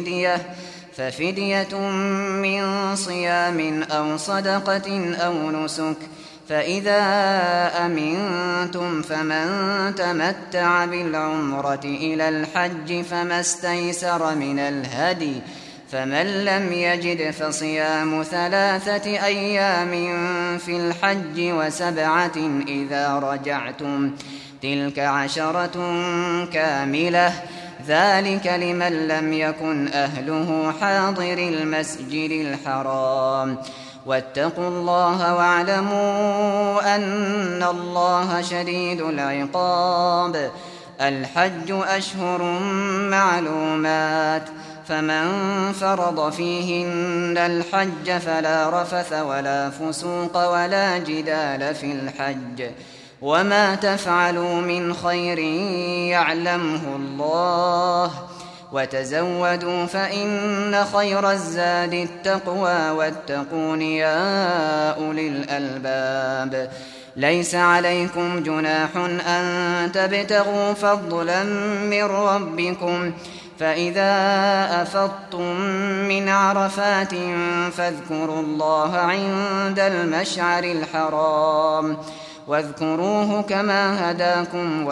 ففدية من صيام أو صدقة أو نسك، فإذا أمنتم فمن تمتع بالعمرة إلى الحج فما استيسر من الهدي، فمن لم يجد فصيام 3 أيام في الحج و7 إذا رجعتم، تلك 10 كاملة، ذلك لمن لم يكن أهله حاضر المسجد الحرام. واتقوا الله واعلموا أن الله شديد العقاب. الحج أشهر معلومات، فمن فرض فيهن الحج فلا رفث ولا فسوق ولا جدال في الحج، وما تفعلوا من خير يعلمه الله، وتزودوا فإن خير الزاد التقوى واتقون يا أولي الألباب. ليس عليكم جناح أن تبتغوا فضلا من ربكم، فإذا أفضتم من عرفات فاذكروا الله عند المشعر الحرام، واذكروه كما هداكم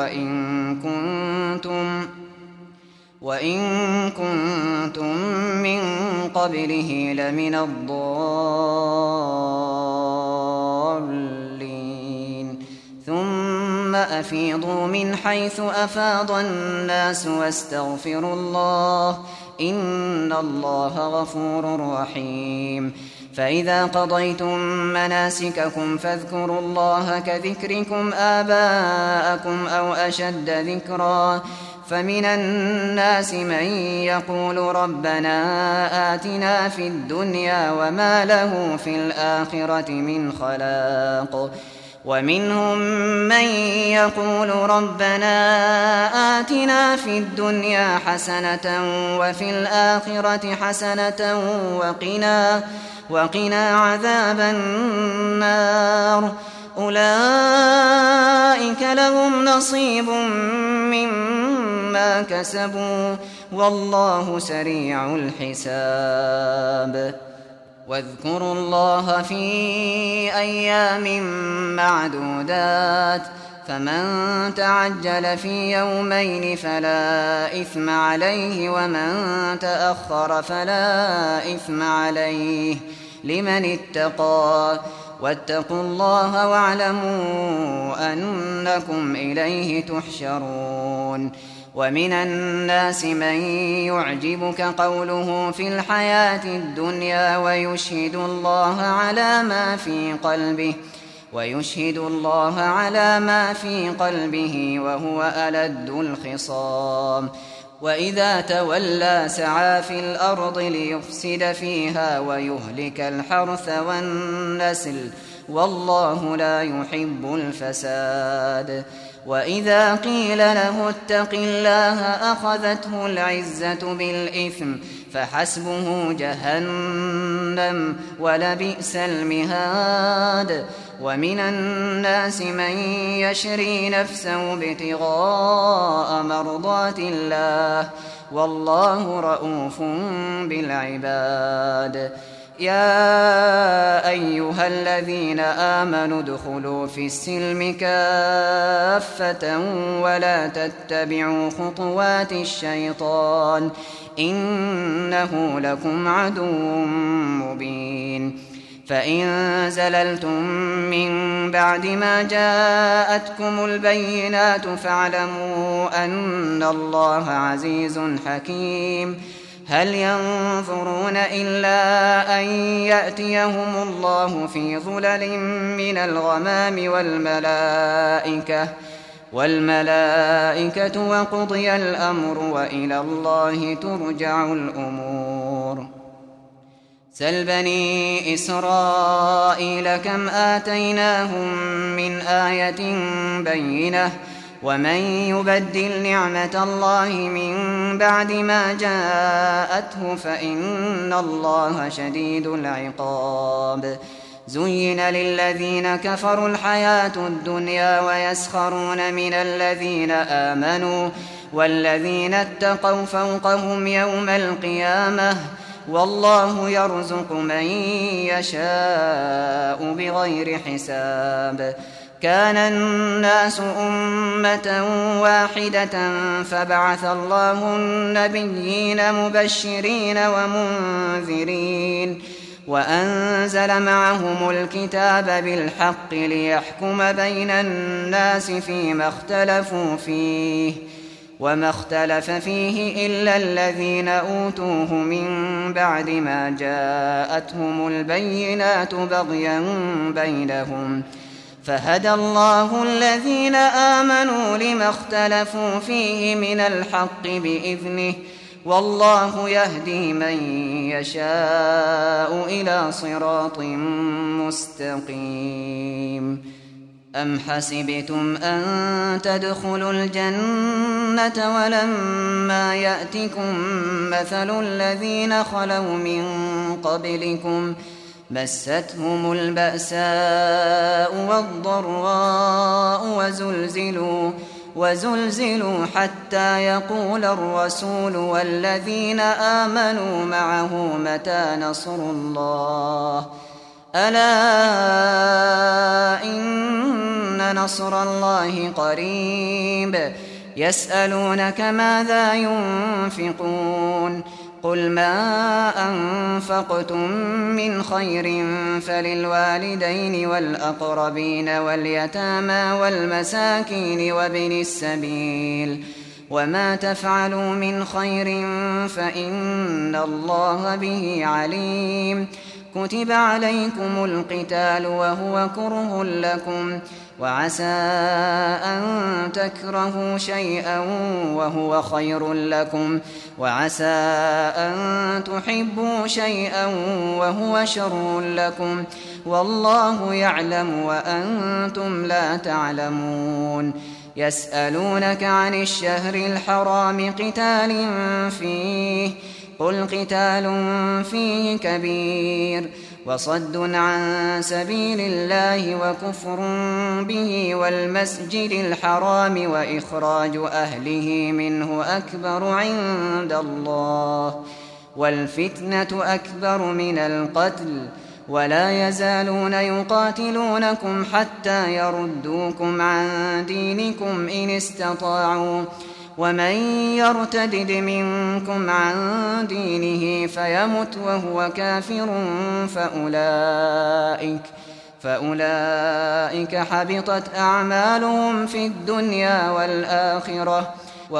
وإن كنتم من قبله لمن الضالين. ثم أفيضوا من حيث أفاض الناس واستغفروا الله، إن الله غفور رحيم. فإذا قضيتم مناسككم فاذكروا الله كذكركم آباءكم أو أشد ذكرا، فمن الناس من يقول ربنا آتنا في الدنيا وما له في الآخرة من خلاق، ومنهم من يقول ربنا آتنا في الدنيا حسنة وفي الآخرة حسنة وقنا عذاب النار. أولئك لهم نصيب مما كسبوا والله سريع الحساب. واذكروا الله في أيام معدودات، فمن تعجل في يومين فلا إثم عليه، ومن تأخر فلا إثم عليه لمن اتقى. واتقوا الله واعلموا أنكم إليه تحشرون. ومن الناس من يعجبك قوله في الحياة الدنيا ويشهد الله على ما في قلبه وهو ألد الخصام. وإذا تولى سعى في الأرض ليفسد فيها ويهلك الحرث والنسل، والله لا يحب الفساد. وإذا قيل له اتق الله أخذته العزة بالإثم، فحسبه جهنم ولبئس المهاد. ومن الناس من يشري نفسه ابتغاء مرضات الله، والله رءوف بالعباد. يا أيها الذين آمنوا ادخلوا في السلم كافة ولا تتبعوا خطوات الشيطان، إنه لكم عدو مبين. فإن زللتم من بعد ما جاءتكم البينات فاعلموا أن الله عزيز حكيم. هل ينظرون إلا أن يأتيهم الله في ظلل من الغمام والملائكة وقضي الأمر وإلى الله ترجع الأمور. سل بني إسرائيل كم آتيناهم من آية بينة، ومن يبدل نعمة الله من بعد ما جاءته فإن الله شديد العقاب. زين للذين كفروا الحياة الدنيا ويسخرون من الذين آمنوا والذين اتقوا فوقهم يوم القيامة والله يرزق من يشاء بغير حساب. كان الناس أمة واحدة فبعث الله النبيين مبشرين ومنذرين وأنزل معهم الكتاب بالحق ليحكم بين الناس فيما اختلفوا فيه وما اختلف فيه إلا الذين أوتوه من بعد ما جاءتهم البينات بغيا بينهم فهدى الله الذين آمنوا لما اختلفوا فيه من الحق بإذنه والله يهدي من يشاء إلى صراط مستقيم. أم حسبتم أن تدخلوا الجنة ولما يأتكم مثل الذين خلوا من قبلكم مستهم البأساء والضراء وزلزلوا حتى يقول الرسول والذين آمنوا معه متى نصر الله ألا إن نصر الله قريب. يسألونك ماذا ينفقون قل ما أنفقتم من خير فللوالدين والأقربين واليتامى والمساكين وابن السبيل وما تفعلوا من خير فإن الله به عليم. كتب عليكم القتال وهو كره لكم وعسى أن تكرهوا شيئا وهو خير لكم وعسى أن تحبوا شيئا وهو شر لكم والله يعلم وأنتم لا تعلمون. يسألونك عن الشهر الحرام قتال فيه قل قتال فيه كبير وصد عن سبيل الله وكفر به والمسجد الحرام وإخراج أهله منه أكبر عند الله والفتنة أكبر من القتل ولا يزالون يقاتلونكم حتى يردوكم عن دينكم إن استطاعوا ومن يرتدد منكم عن دينه فيمت وهو كافر فأولئك حبطت أعمالهم في الدنيا والآخرة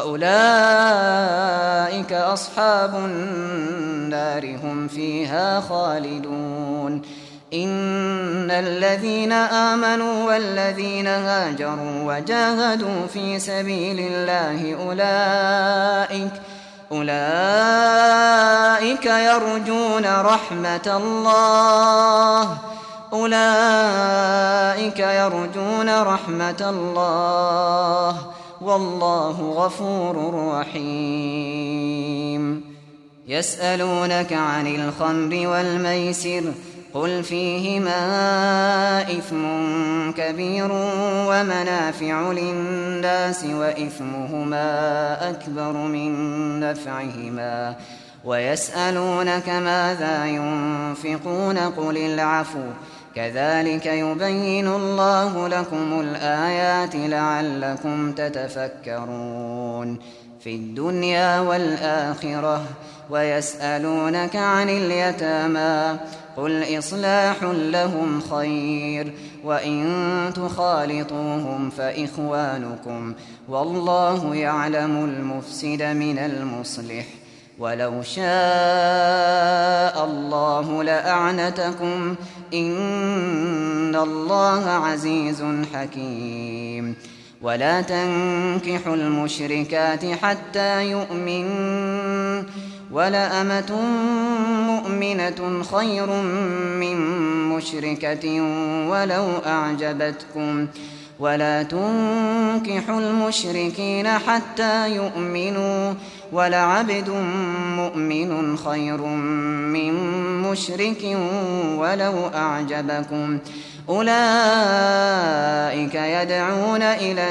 وأولئك أصحاب النار هم فيها خالدون. إن الذين آمنوا والذين هاجروا وجاهدوا في سبيل الله أولئك يرجون رحمة الله والله غفور رحيم. يسألونك عن الخمر والميسر قل فيهما إثم كبير ومنافع للناس وإثمهما أكبر من نفعهما ويسألونك ماذا ينفقون قل العفو كذلك يبين الله لكم الآيات لعلكم تتفكرون في الدنيا والآخرة. ويسألونك عن اليتامى قل إصلاح لهم خير وإن تخالطوهم فإخوانكم والله يعلم المفسد من المصلح ولو شاء الله لأعنتكم إن الله عزيز حكيم. ولا تنكحوا المشركات حتى يؤمنوا ولأمة مؤمنة خير من مشركة ولو أعجبتكم ولا تنكحوا المشركين حتى يؤمنوا ولعبد مؤمن خير من مشرك ولو أعجبكم أولئك يدعون إلى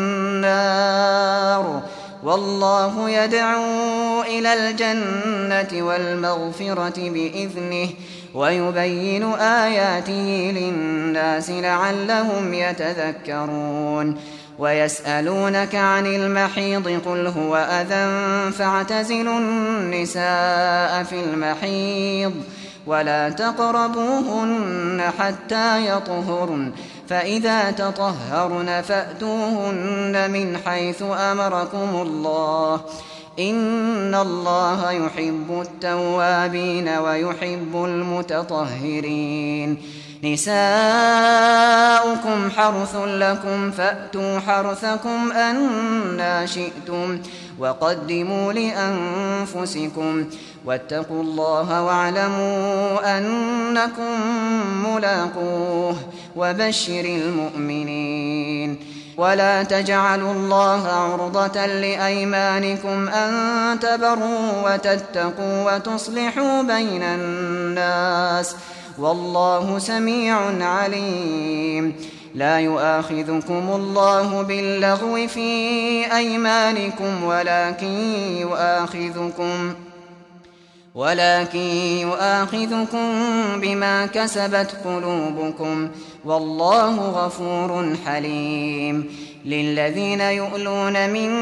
النار والله يدعو إلى الجنة والمغفرة بإذنه ويبين آياته للناس لعلهم يتذكرون ويسألونك عن المحيض قل هو أذى فاعتزلوا النساء في المحيض ولا تقربوهن حتى يطهرن فإذا تطهرن فأتوهن من حيث أمركم الله إن الله يحب التوابين ويحب المتطهرين نساؤكم حرث لكم فأتوا حرثكم أنى شئتم وقدموا لأنفسكم واتقوا الله واعلموا أنكم ملاقوه وبشر المؤمنين ولا تجعلوا الله عرضة لأيمانكم أن تبروا وتتقوا وتصلحوا بين الناس والله سميع عليم لا يؤاخذكم الله باللغو في أيمانكم ولكن يؤاخذكم بما كسبت قلوبكم والله غفور حليم للذين يؤلون من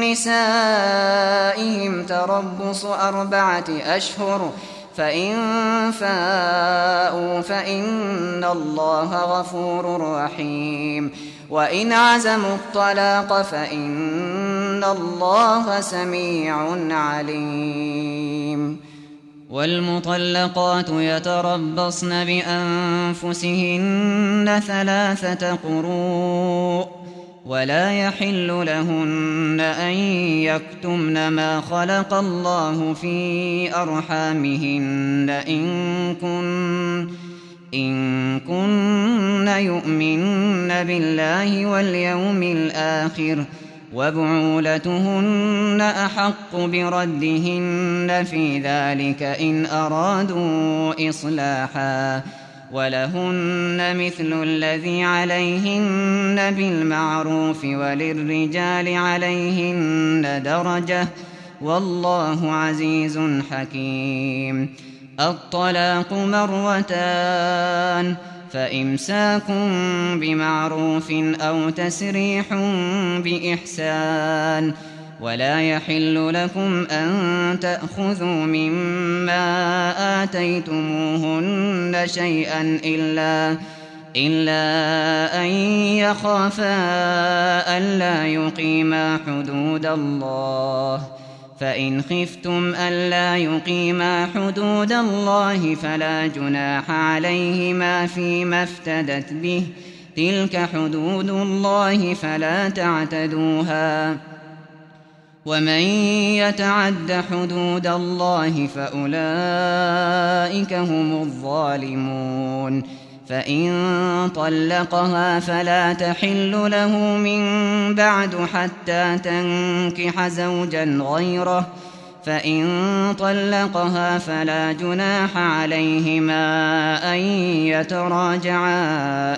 نسائهم تربص 4 أشهر فإن فاءوا فإن الله غفور رحيم وإن عزموا الطلاق فإن الله سميع عليم والمطلقات يتربصن بأنفسهن 3 قروء ولا يحل لهن أن يكتمن ما خلق الله في أرحامهن إن كن يؤمن بالله واليوم الآخر وبعولتهن أحق بردهن في ذلك إن أرادوا إصلاحا ولهن مثل الذي عليهن بالمعروف وللرجال عليهن درجة والله عزيز حكيم الطلاق 2 فإمساك بمعروف أو تسريح بإحسان ولا يحل لكم أن تأخذوا مما آتيتموهن شيئا إلا أن يخافا ألا يقيما حدود الله فإن خفتم ألا يقيما حدود الله فلا جناح عليهما فيما افتدت به تلك حدود الله فلا تعتدوها ومن يتعد حدود الله فأولئك هم الظالمون فإن طلقها فلا تحل له من بعد حتى تنكح زوجا غيره فإن طلقها فلا جناح عليهما أن يتراجعا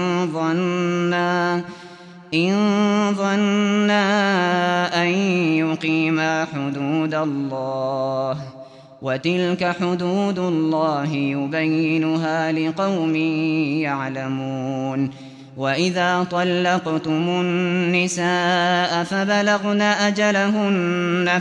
إن ظنا أن يقيما حدود الله وتلك حدود الله يبينها لقوم يعلمون وإذا طلقتم النساء فبلغن أجلهن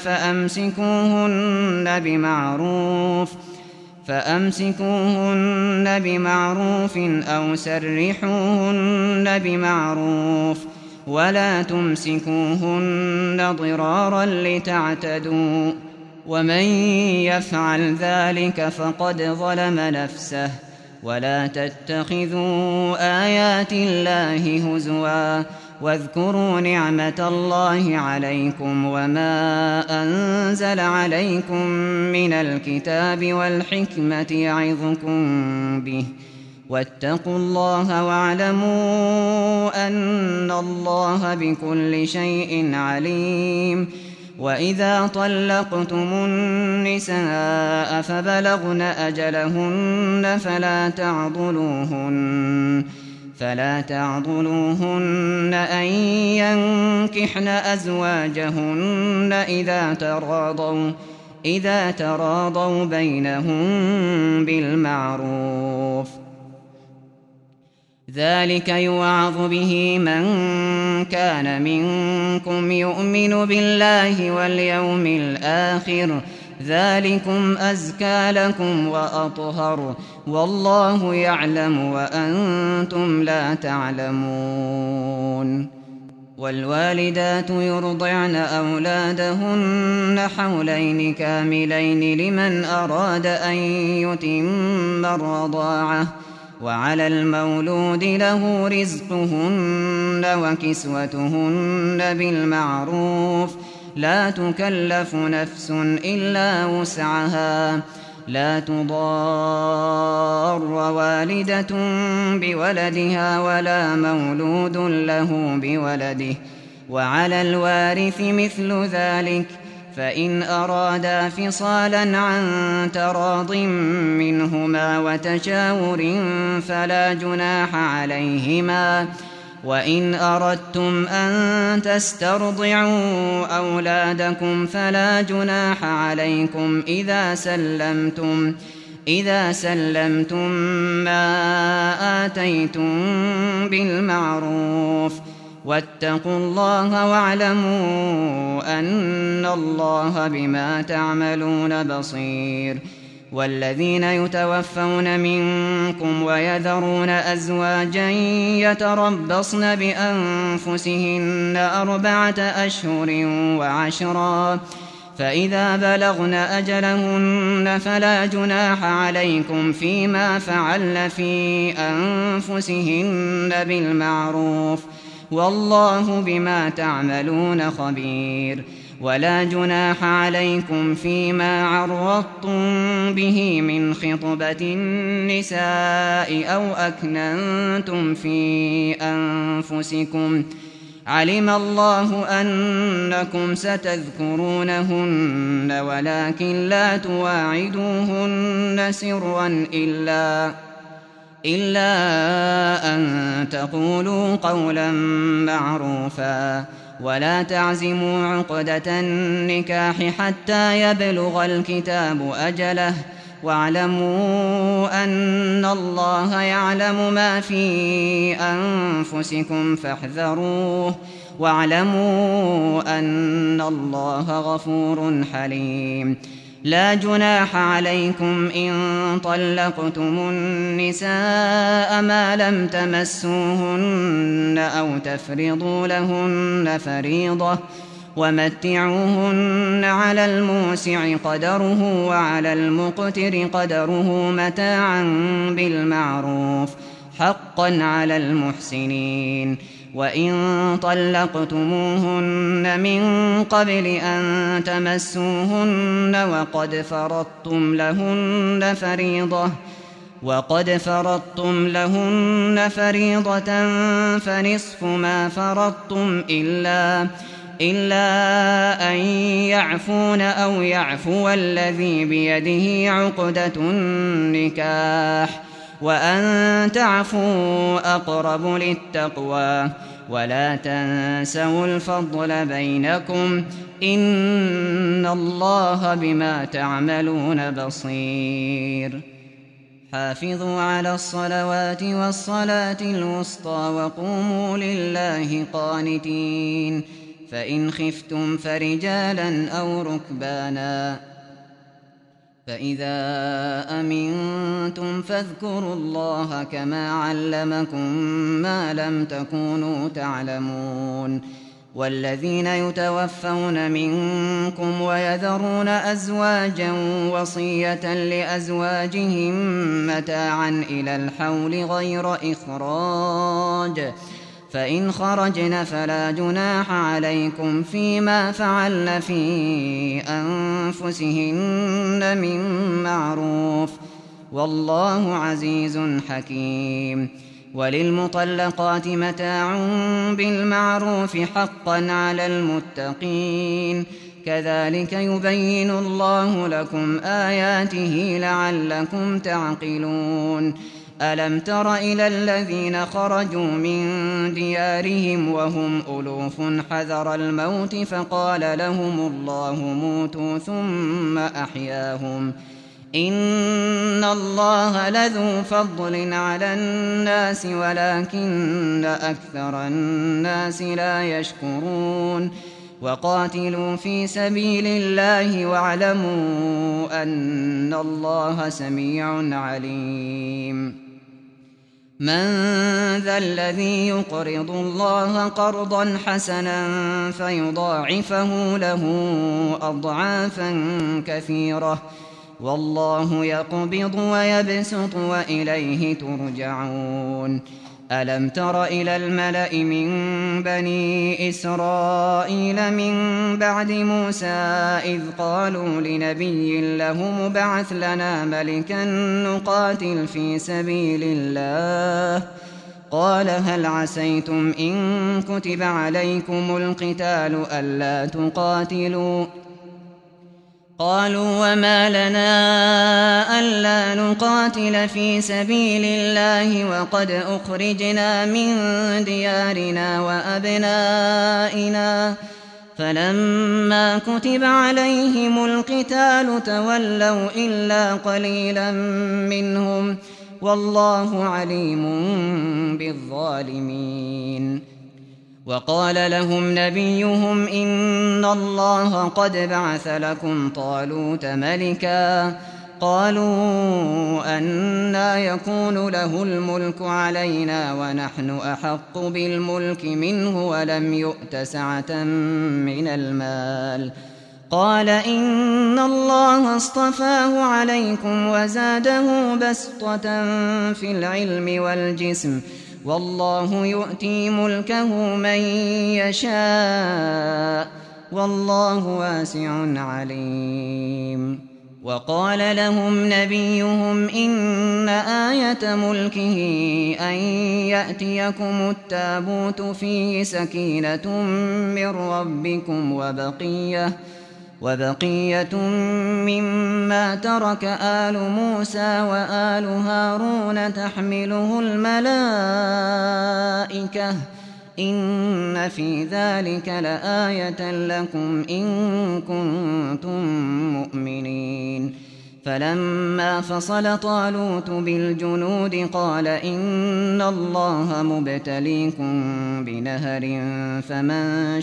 فأمسكوهن بمعروف أو سرحوهن بمعروف ولا تمسكوهن ضرارا لتعتدوا ومن يفعل ذلك فقد ظلم نفسه ولا تتخذوا آيات الله هزوا واذكروا نعمة الله عليكم وما أنزل عليكم من الكتاب والحكمة يعظكم به واتقوا الله واعلموا أن الله بكل شيء عليم. وإذا طلقتم النساء فبلغن أجلهن فلا تعضلوهن أن ينكحن أزواجهن إذا تراضوا بينهم بالمعروف. ذلك يوعظ به من كان منكم يؤمن بالله واليوم الآخر، ذلكم أزكى لكم وأطهر، والله يعلم وأنتم لا تعلمون. والوالدات يرضعن أولادهن حولين كاملين لمن أراد أن يتم الرضاعة، وعلى المولود له رزقهن وكسوتهن بالمعروف، لا تكلف نفس إلا وسعها، لا تضار والدة بولدها ولا مولود له بولده، وعلى الوارث مثل ذلك، فإن أرادا فصالا عن تراض منهما وتشاور فلا جناح عليهما. وإن أردتم أن تسترضعوا أولادكم فلا جناح عليكم إذا سلمتم ما آتيتم بالمعروف، واتقوا الله واعلموا أن الله بما تعملون بصير. والذين يتوفون منكم ويذرون أزواجا يتربصن بأنفسهن 4 أشهر وعشرا، فإذا بلغن أجلهن فلا جناح عليكم فيما فعلن في أنفسهن بالمعروف، والله بما تعملون خبير. ولا جناح عليكم فيما عرضتم به من خطبة النساء أو أكننتم في أنفسكم، علم الله أنكم ستذكرونهن ولكن لا تواعدوهن سرا إلا أن تقولوا قولا معروفا، ولا تعزموا عقدة النكاح حتى يبلغ الكتاب أجله، واعلموا أن الله يعلم ما في أنفسكم فاحذروه، واعلموا أن الله غفور حليم. لا جناح عليكم إن طلقتم النساء ما لم تمسوهن أو تفرضوا لهن فريضة، ومتعوهن على الموسع قدره وعلى المقتر قدره متاعا بالمعروف، حقا على المحسنين. وإن طلقتموهن من قبل أن تمسوهن وقد فرضتم لهن فريضة فنصف ما فرضتم إلا أن يعفون أو يعفو الذي بيده عقدة النكاح، وأن تعفوا أقرب للتقوى، ولا تنسوا الفضل بينكم، إن الله بما تعملون بصير. حافظوا على الصلوات والصلاة الوسطى وقوموا لله قانتين، فإن خفتم فرجالا أو ركبانا، فإذا أمنتم فاذكروا الله كما علمكم ما لم تكونوا تعلمون. والذين يتوفون منكم ويذرون أزواجا وصية لأزواجهم متاعا إلى الحول غير إخراج، فإن خرجن فلا جناح عليكم فيما فعلن في أنفسهن من معروف، والله عزيز حكيم. وللمطلقات متاع بالمعروف حقا على المتقين كذلك يبين الله لكم آياته لعلكم تعقلون. ألم تر إلى الذين خرجوا من ديارهم وهم ألوف حذر الموت فقال لهم الله موتوا ثم أحياهم إن الله لذو فضل على الناس ولكن أكثر الناس لا يشكرون. وقاتلوا في سبيل الله واعلموا أن الله سميع عليم. من ذا الذي يقرض الله قرضا حسنا فيضاعفه له أضعافا كثيرة والله يقبض ويبسط وإليه ترجعون. ألم تر إلى الملأ من بني إسرائيل من بعد موسى إذ قالوا لنبي له مبعث لنا ملكا نقاتل في سبيل الله قال هل عسيتم إن كتب عليكم القتال ألا تقاتلوا قالوا وما لنا ألا نقاتل في سبيل الله وقد أخرجنا من ديارنا وأبنائنا فلما كتب عليهم القتال تولوا إلا قليلا منهم والله عليم بالظالمين. وقال لهم نبيهم إن الله قد بعث لكم طالوت ملكا قالوا أنى يكون له الملك علينا ونحن أحق بالملك منه ولم يؤت سعة من المال قال إن الله اصطفاه عليكم وزاده بسطة في العلم والجسم والله يؤتي ملكه من يشاء والله واسع عليم. وقال لهم نبيهم إن آية ملكه أن يأتيكم التابوت فيه سكينة من ربكم وبقية مما ترك آل موسى وآل هارون تحمله الملائكة إن في ذلك لآية لكم إن كنتم مؤمنين. فلما فصل طالوت بالجنود قال إن الله مبتليكم بنهر فمن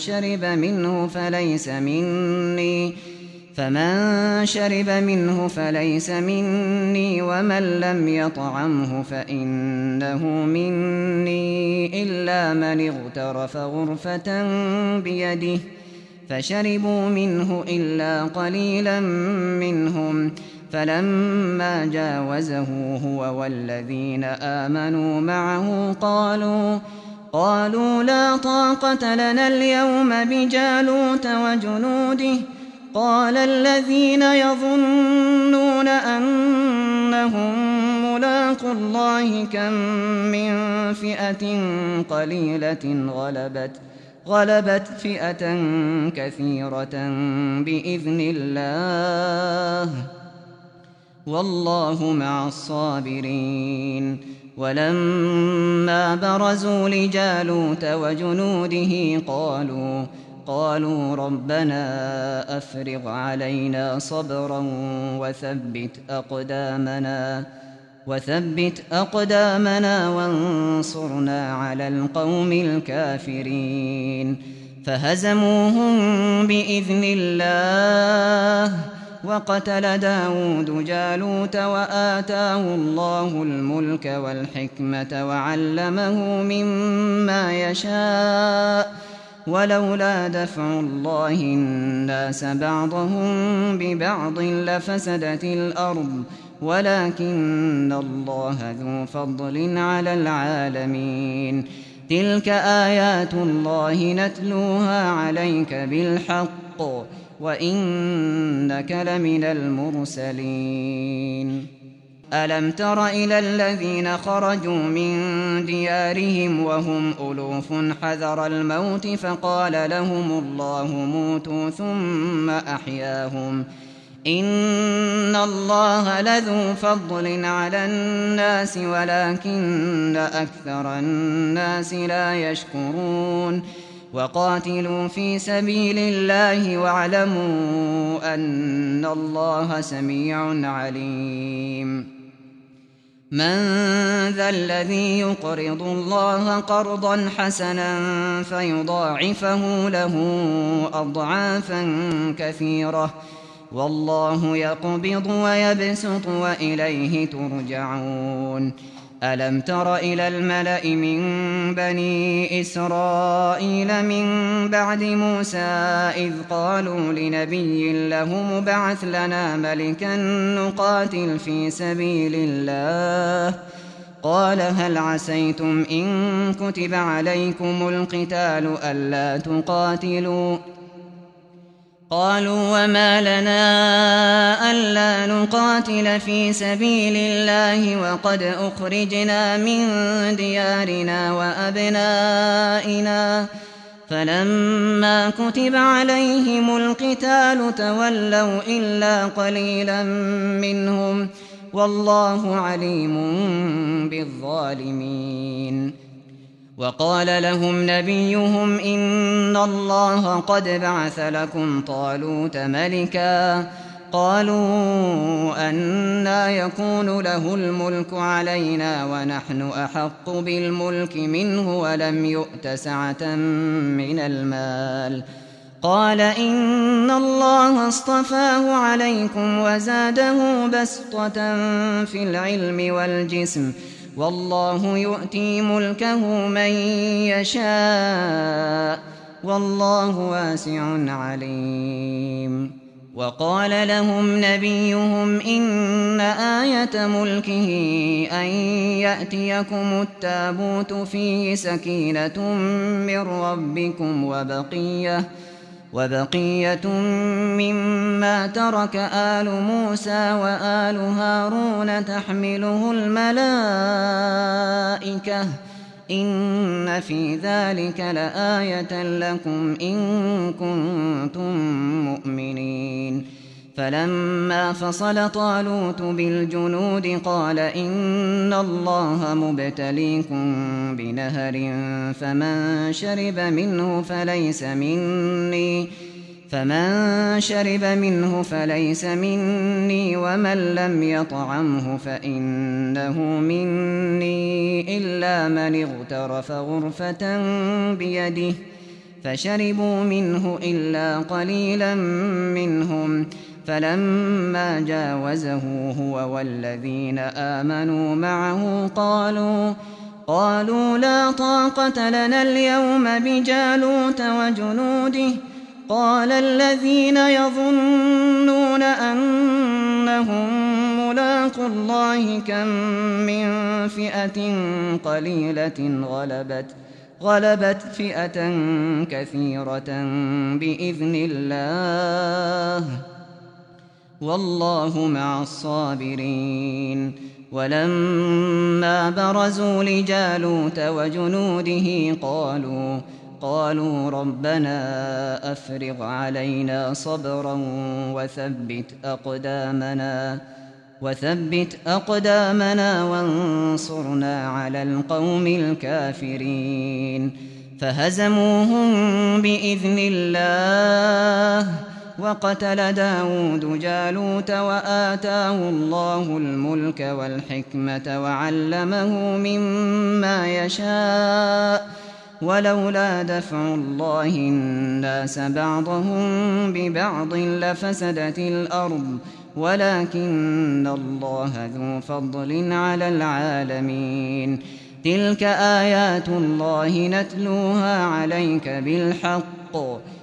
شرب منه فليس مني ومن لم يطعمه فإنه مني إلا من اغترف غرفة بيده فشربوا منه إلا قليلا منهم فلما جاوزه هو والذين آمنوا معه قالوا لا طاقة لنا اليوم بجالوت وجنوده قال الذين يظنون أنهم ملاقو الله كم من فئة قليلة غلبت فئة كثيرة بإذن الله والله مع الصابرين. ولما برزوا لجالوت وجنوده قالوا ربنا أفرغ علينا صبرا وثبت أقدامنا وانصرنا على القوم الكافرين. فهزموهم بإذن الله وقتل داود جالوت وآتاه الله الملك والحكمة وعلمه مما يشاء ولولا دفع الله الناس بعضهم ببعض لفسدت الأرض ولكن الله ذو فضل على العالمين. تلك آيات الله نتلوها عليك بالحق وإنك لمن المرسلين. ألم تر إلى الذين خرجوا من ديارهم وهم ألوف حذر الموت فقال لهم الله موتوا ثم أحياهم إن الله لذو فضل على الناس ولكن أكثر الناس لا يشكرون وقاتلوا في سبيل الله واعلموا أن الله سميع عليم من ذا الذي يقرض الله قرضا حسنا فيضاعفه له أضعافا كثيرة والله يقبض ويبسط وإليه ترجعون ألم تر إلى الملأ من بني إسرائيل من بعد موسى إذ قالوا لنبي له مبعث لنا ملكا نقاتل في سبيل الله قال هل عسيتم إن كتب عليكم القتال ألا تقاتلوا قالوا وما لنا ألا نقاتل في سبيل الله وقد أخرجنا من ديارنا وأبنائنا فلما كتب عليهم القتال تولوا إلا قليلا منهم والله عليم بالظالمين وقال لهم نبيهم إن الله قد بعث لكم طالوت ملكا قالوا أنى يكون له الملك علينا ونحن أحق بالملك منه ولم يؤت سعة من المال قال إن الله اصطفاه عليكم وزاده بسطة في العلم والجسم والله يؤتي ملكه من يشاء والله واسع عليم وقال لهم نبيهم إن آية ملكه أن يأتيكم التابوت فيه سكينة من ربكم وبقية مما ترك آل موسى وآل هارون تحمله الملائكة إن في ذلك لآية لكم إن كنتم مؤمنين فلما فصل طالوت بالجنود قال إن الله مبتليكم بنهر فمن شرب منه فليس مني ومن لم يطعمه فإنه مني إلا من اغترف غرفة بيده فشربوا منه إلا قليلا منهم فلما جاوزه هو والذين آمنوا معه قالوا لا طاقة لنا اليوم بجالوت وجنوده قال الذين يظنون أنهم ملاقو الله كم من فئة قليلة غلبت فئة كثيرة بإذن الله والله مع الصابرين ولما برزوا لجالوت وجنوده قالوا ربنا أفرغ علينا صبرا وثبت أقدامنا وانصرنا على القوم الكافرين فهزموهم بإذن الله وقتل داود جالوت وآتاه الله الملك والحكمة وعلمه مما يشاء ولولا دفع الله الناس بعضهم ببعض لفسدت الأرض ولكن الله ذو فضل على العالمين تلك آيات الله نتلوها عليك بالحق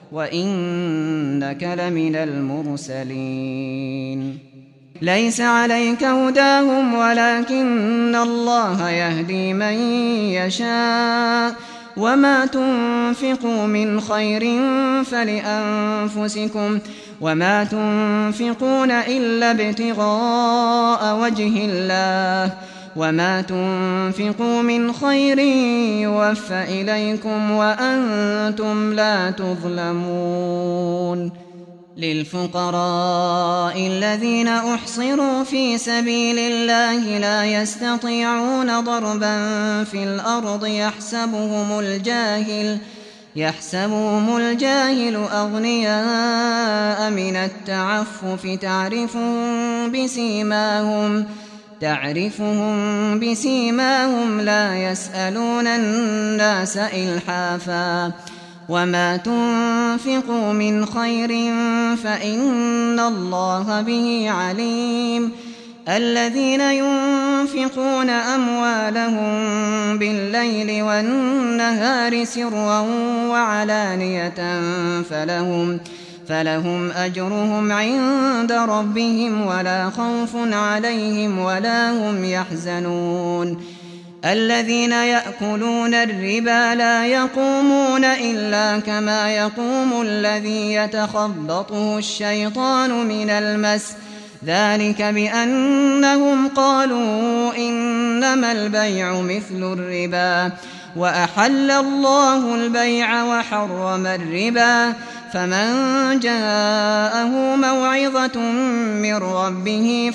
وإنك لمن المرسلين ليس عليك هداهم ولكن الله يهدي من يشاء وما تنفقوا من خير فلأنفسكم وما تنفقون إلا ابتغاء وجه الله وما تنفقوا من خير يوفى إليكم وأنتم لا تظلمون للفقراء الذين أحصروا في سبيل الله لا يستطيعون ضربا في الأرض يحسبهم الجاهل أغنياء من التعفف تعرفهم بسيماهم لا يسألون الناس إلحافا وما تنفقوا من خير فإن الله به عليم الذين ينفقون أموالهم بالليل والنهار سرا وعلانية فلهم أجرهم عند ربهم ولا خوف عليهم ولا هم يحزنون الذين يأكلون الربا لا يقومون إلا كما يقوم الذي يتخبطه الشيطان من المس ذلك بأنهم قالوا إنما البيع مثل الربا وأحل الله البيع وحرم الربا فمن جاءه موعظة من ربه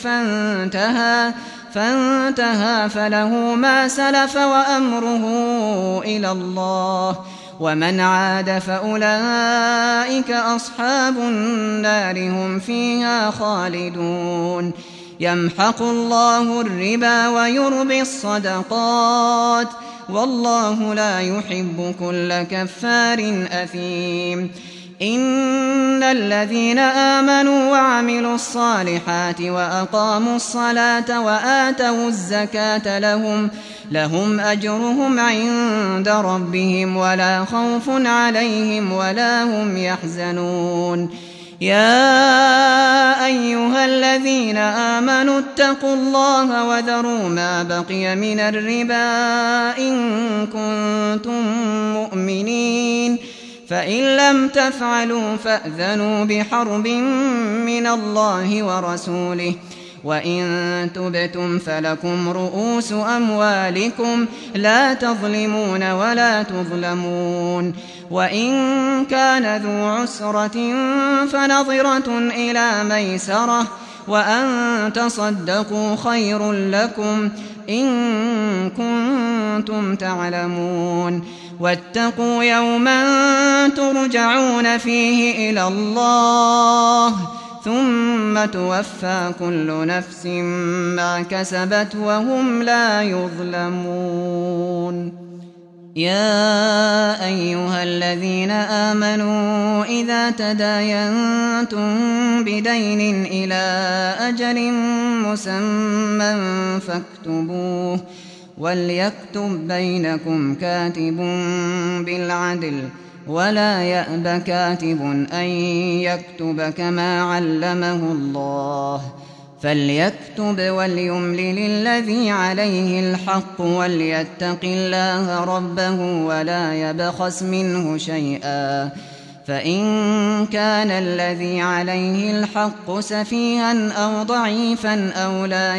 فانتهى فله ما سلف وأمره إلى الله ومن عاد فأولئك أصحاب النار هم فيها خالدون يمحق الله الربا ويربي الصدقات والله لا يحب كل كفار أثيم إن الذين آمنوا وعملوا الصالحات وأقاموا الصلاة وآتوا الزكاة لهم أجرهم عند ربهم ولا خوف عليهم ولا هم يحزنون يا أيها الذين آمنوا اتقوا الله وذروا ما بقي من الربا إن كنتم مؤمنين فإن لم تفعلوا فأذنوا بحرب من الله ورسوله وإن تبتم فلكم رؤوس أموالكم لا تظلمون ولا تظلمون وإن كان ذو عسرة فنظرة إلى ميسرة وأن تصدقوا خير لكم إن كنتم تعلمون واتقوا يوما ترجعون فيه إلى الله ثم توفى كل نفس ما كسبت وهم لا يظلمون يا أيها الذين آمنوا إذا تداينتم بدين إلى أجل مسمى فاكتبوه وليكتب بينكم كاتب بالعدل ولا يأب كاتب أن يكتب كما علمه الله فليكتب وليملل الذي عليه الحق وليتق الله ربه ولا يبخس منه شيئا فإن كان الذي عليه الحق سفيها أو ضعيفا أو لا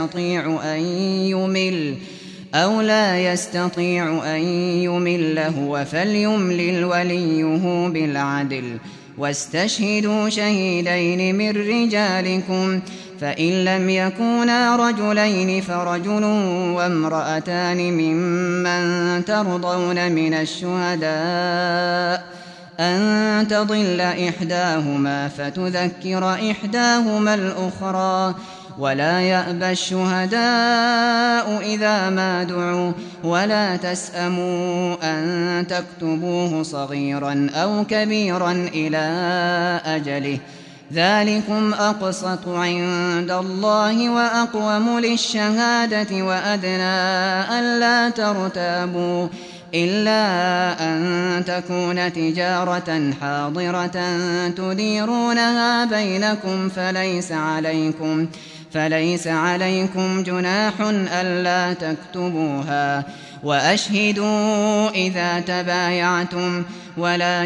يستطيع أن يمل هو فليملل وليه بالعدل واستشهدوا شهيدين من رجالكم فإن لم يكونا رجلين فرجل وامرأتان ممن ترضون من الشهداء أن تضل إحداهما فتذكر إحداهما الأخرى ولا يأبى الشهداء إذا ما دعوا ولا تسأموا أن تكتبوه صغيرا أو كبيرا إلى أجله ذلكم أقسط عند الله وأقوم للشهادة وأدنى ألا ترتابوا إلا أن تكون تجارة حاضرة تديرونها بينكم فليس عليكم جناح ألا تكتبوها وأشهدوا إذا تبايعتم ولا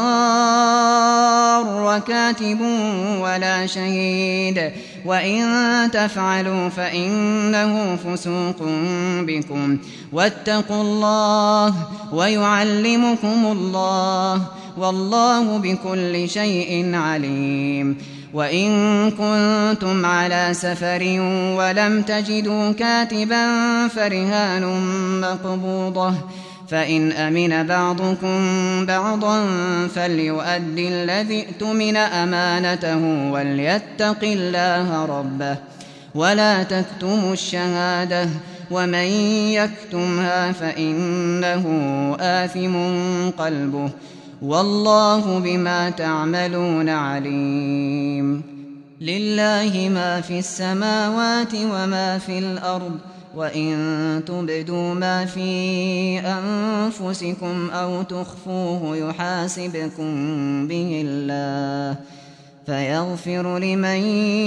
يضار كاتب ولا شهيد وإن تفعلوا فإنه فسوق بكم واتقوا الله ويعلمكم الله والله بكل شيء عليم. وإن كنتم على سفر ولم تجدوا كاتبا فرهان مقبوضة فإن أمن بعضكم بعضا فليؤد الذي اؤتمن أمانته وليتق الله ربه ولا تكتموا الشهادة ومن يكتمها فإنه آثم قلبه والله بما تعملون عليم. لله ما في السماوات وما في الأرض وإن تبدوا ما في أنفسكم أو تخفوه يحاسبكم به الله فيغفر لمن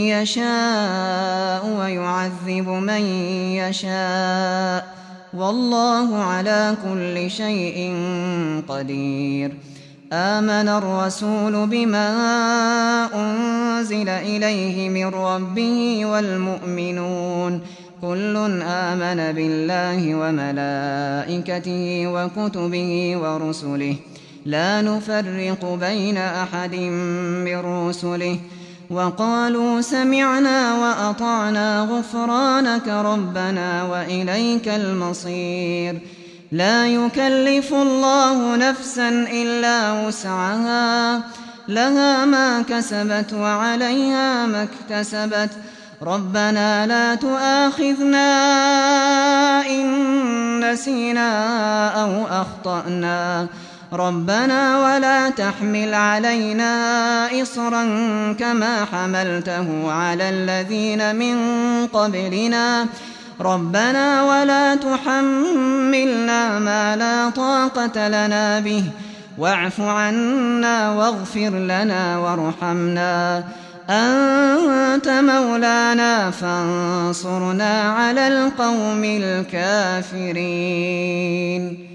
يشاء ويعذب من يشاء والله على كل شيء قدير. آمن الرسول بما أنزل إليه من ربه والمؤمنون كل آمن بالله وملائكته وكتبه ورسله لا نفرق بين أحد من رسله وقالوا سمعنا وأطعنا غفرانك ربنا وإليك المصير. لا يكلف الله نفسا إلا وسعها لها ما كسبت وعليها ما اكتسبت ربنا لا تؤاخذنا إن نسينا أو أخطأنا ربنا ولا تحمل علينا إصرا كما حملته على الذين من قبلنا ربنا ولا تحملنا ما لا طاقة لنا به واعف عنا واغفر لنا وارحمنا أنت مولانا فانصرنا على القوم الكافرين.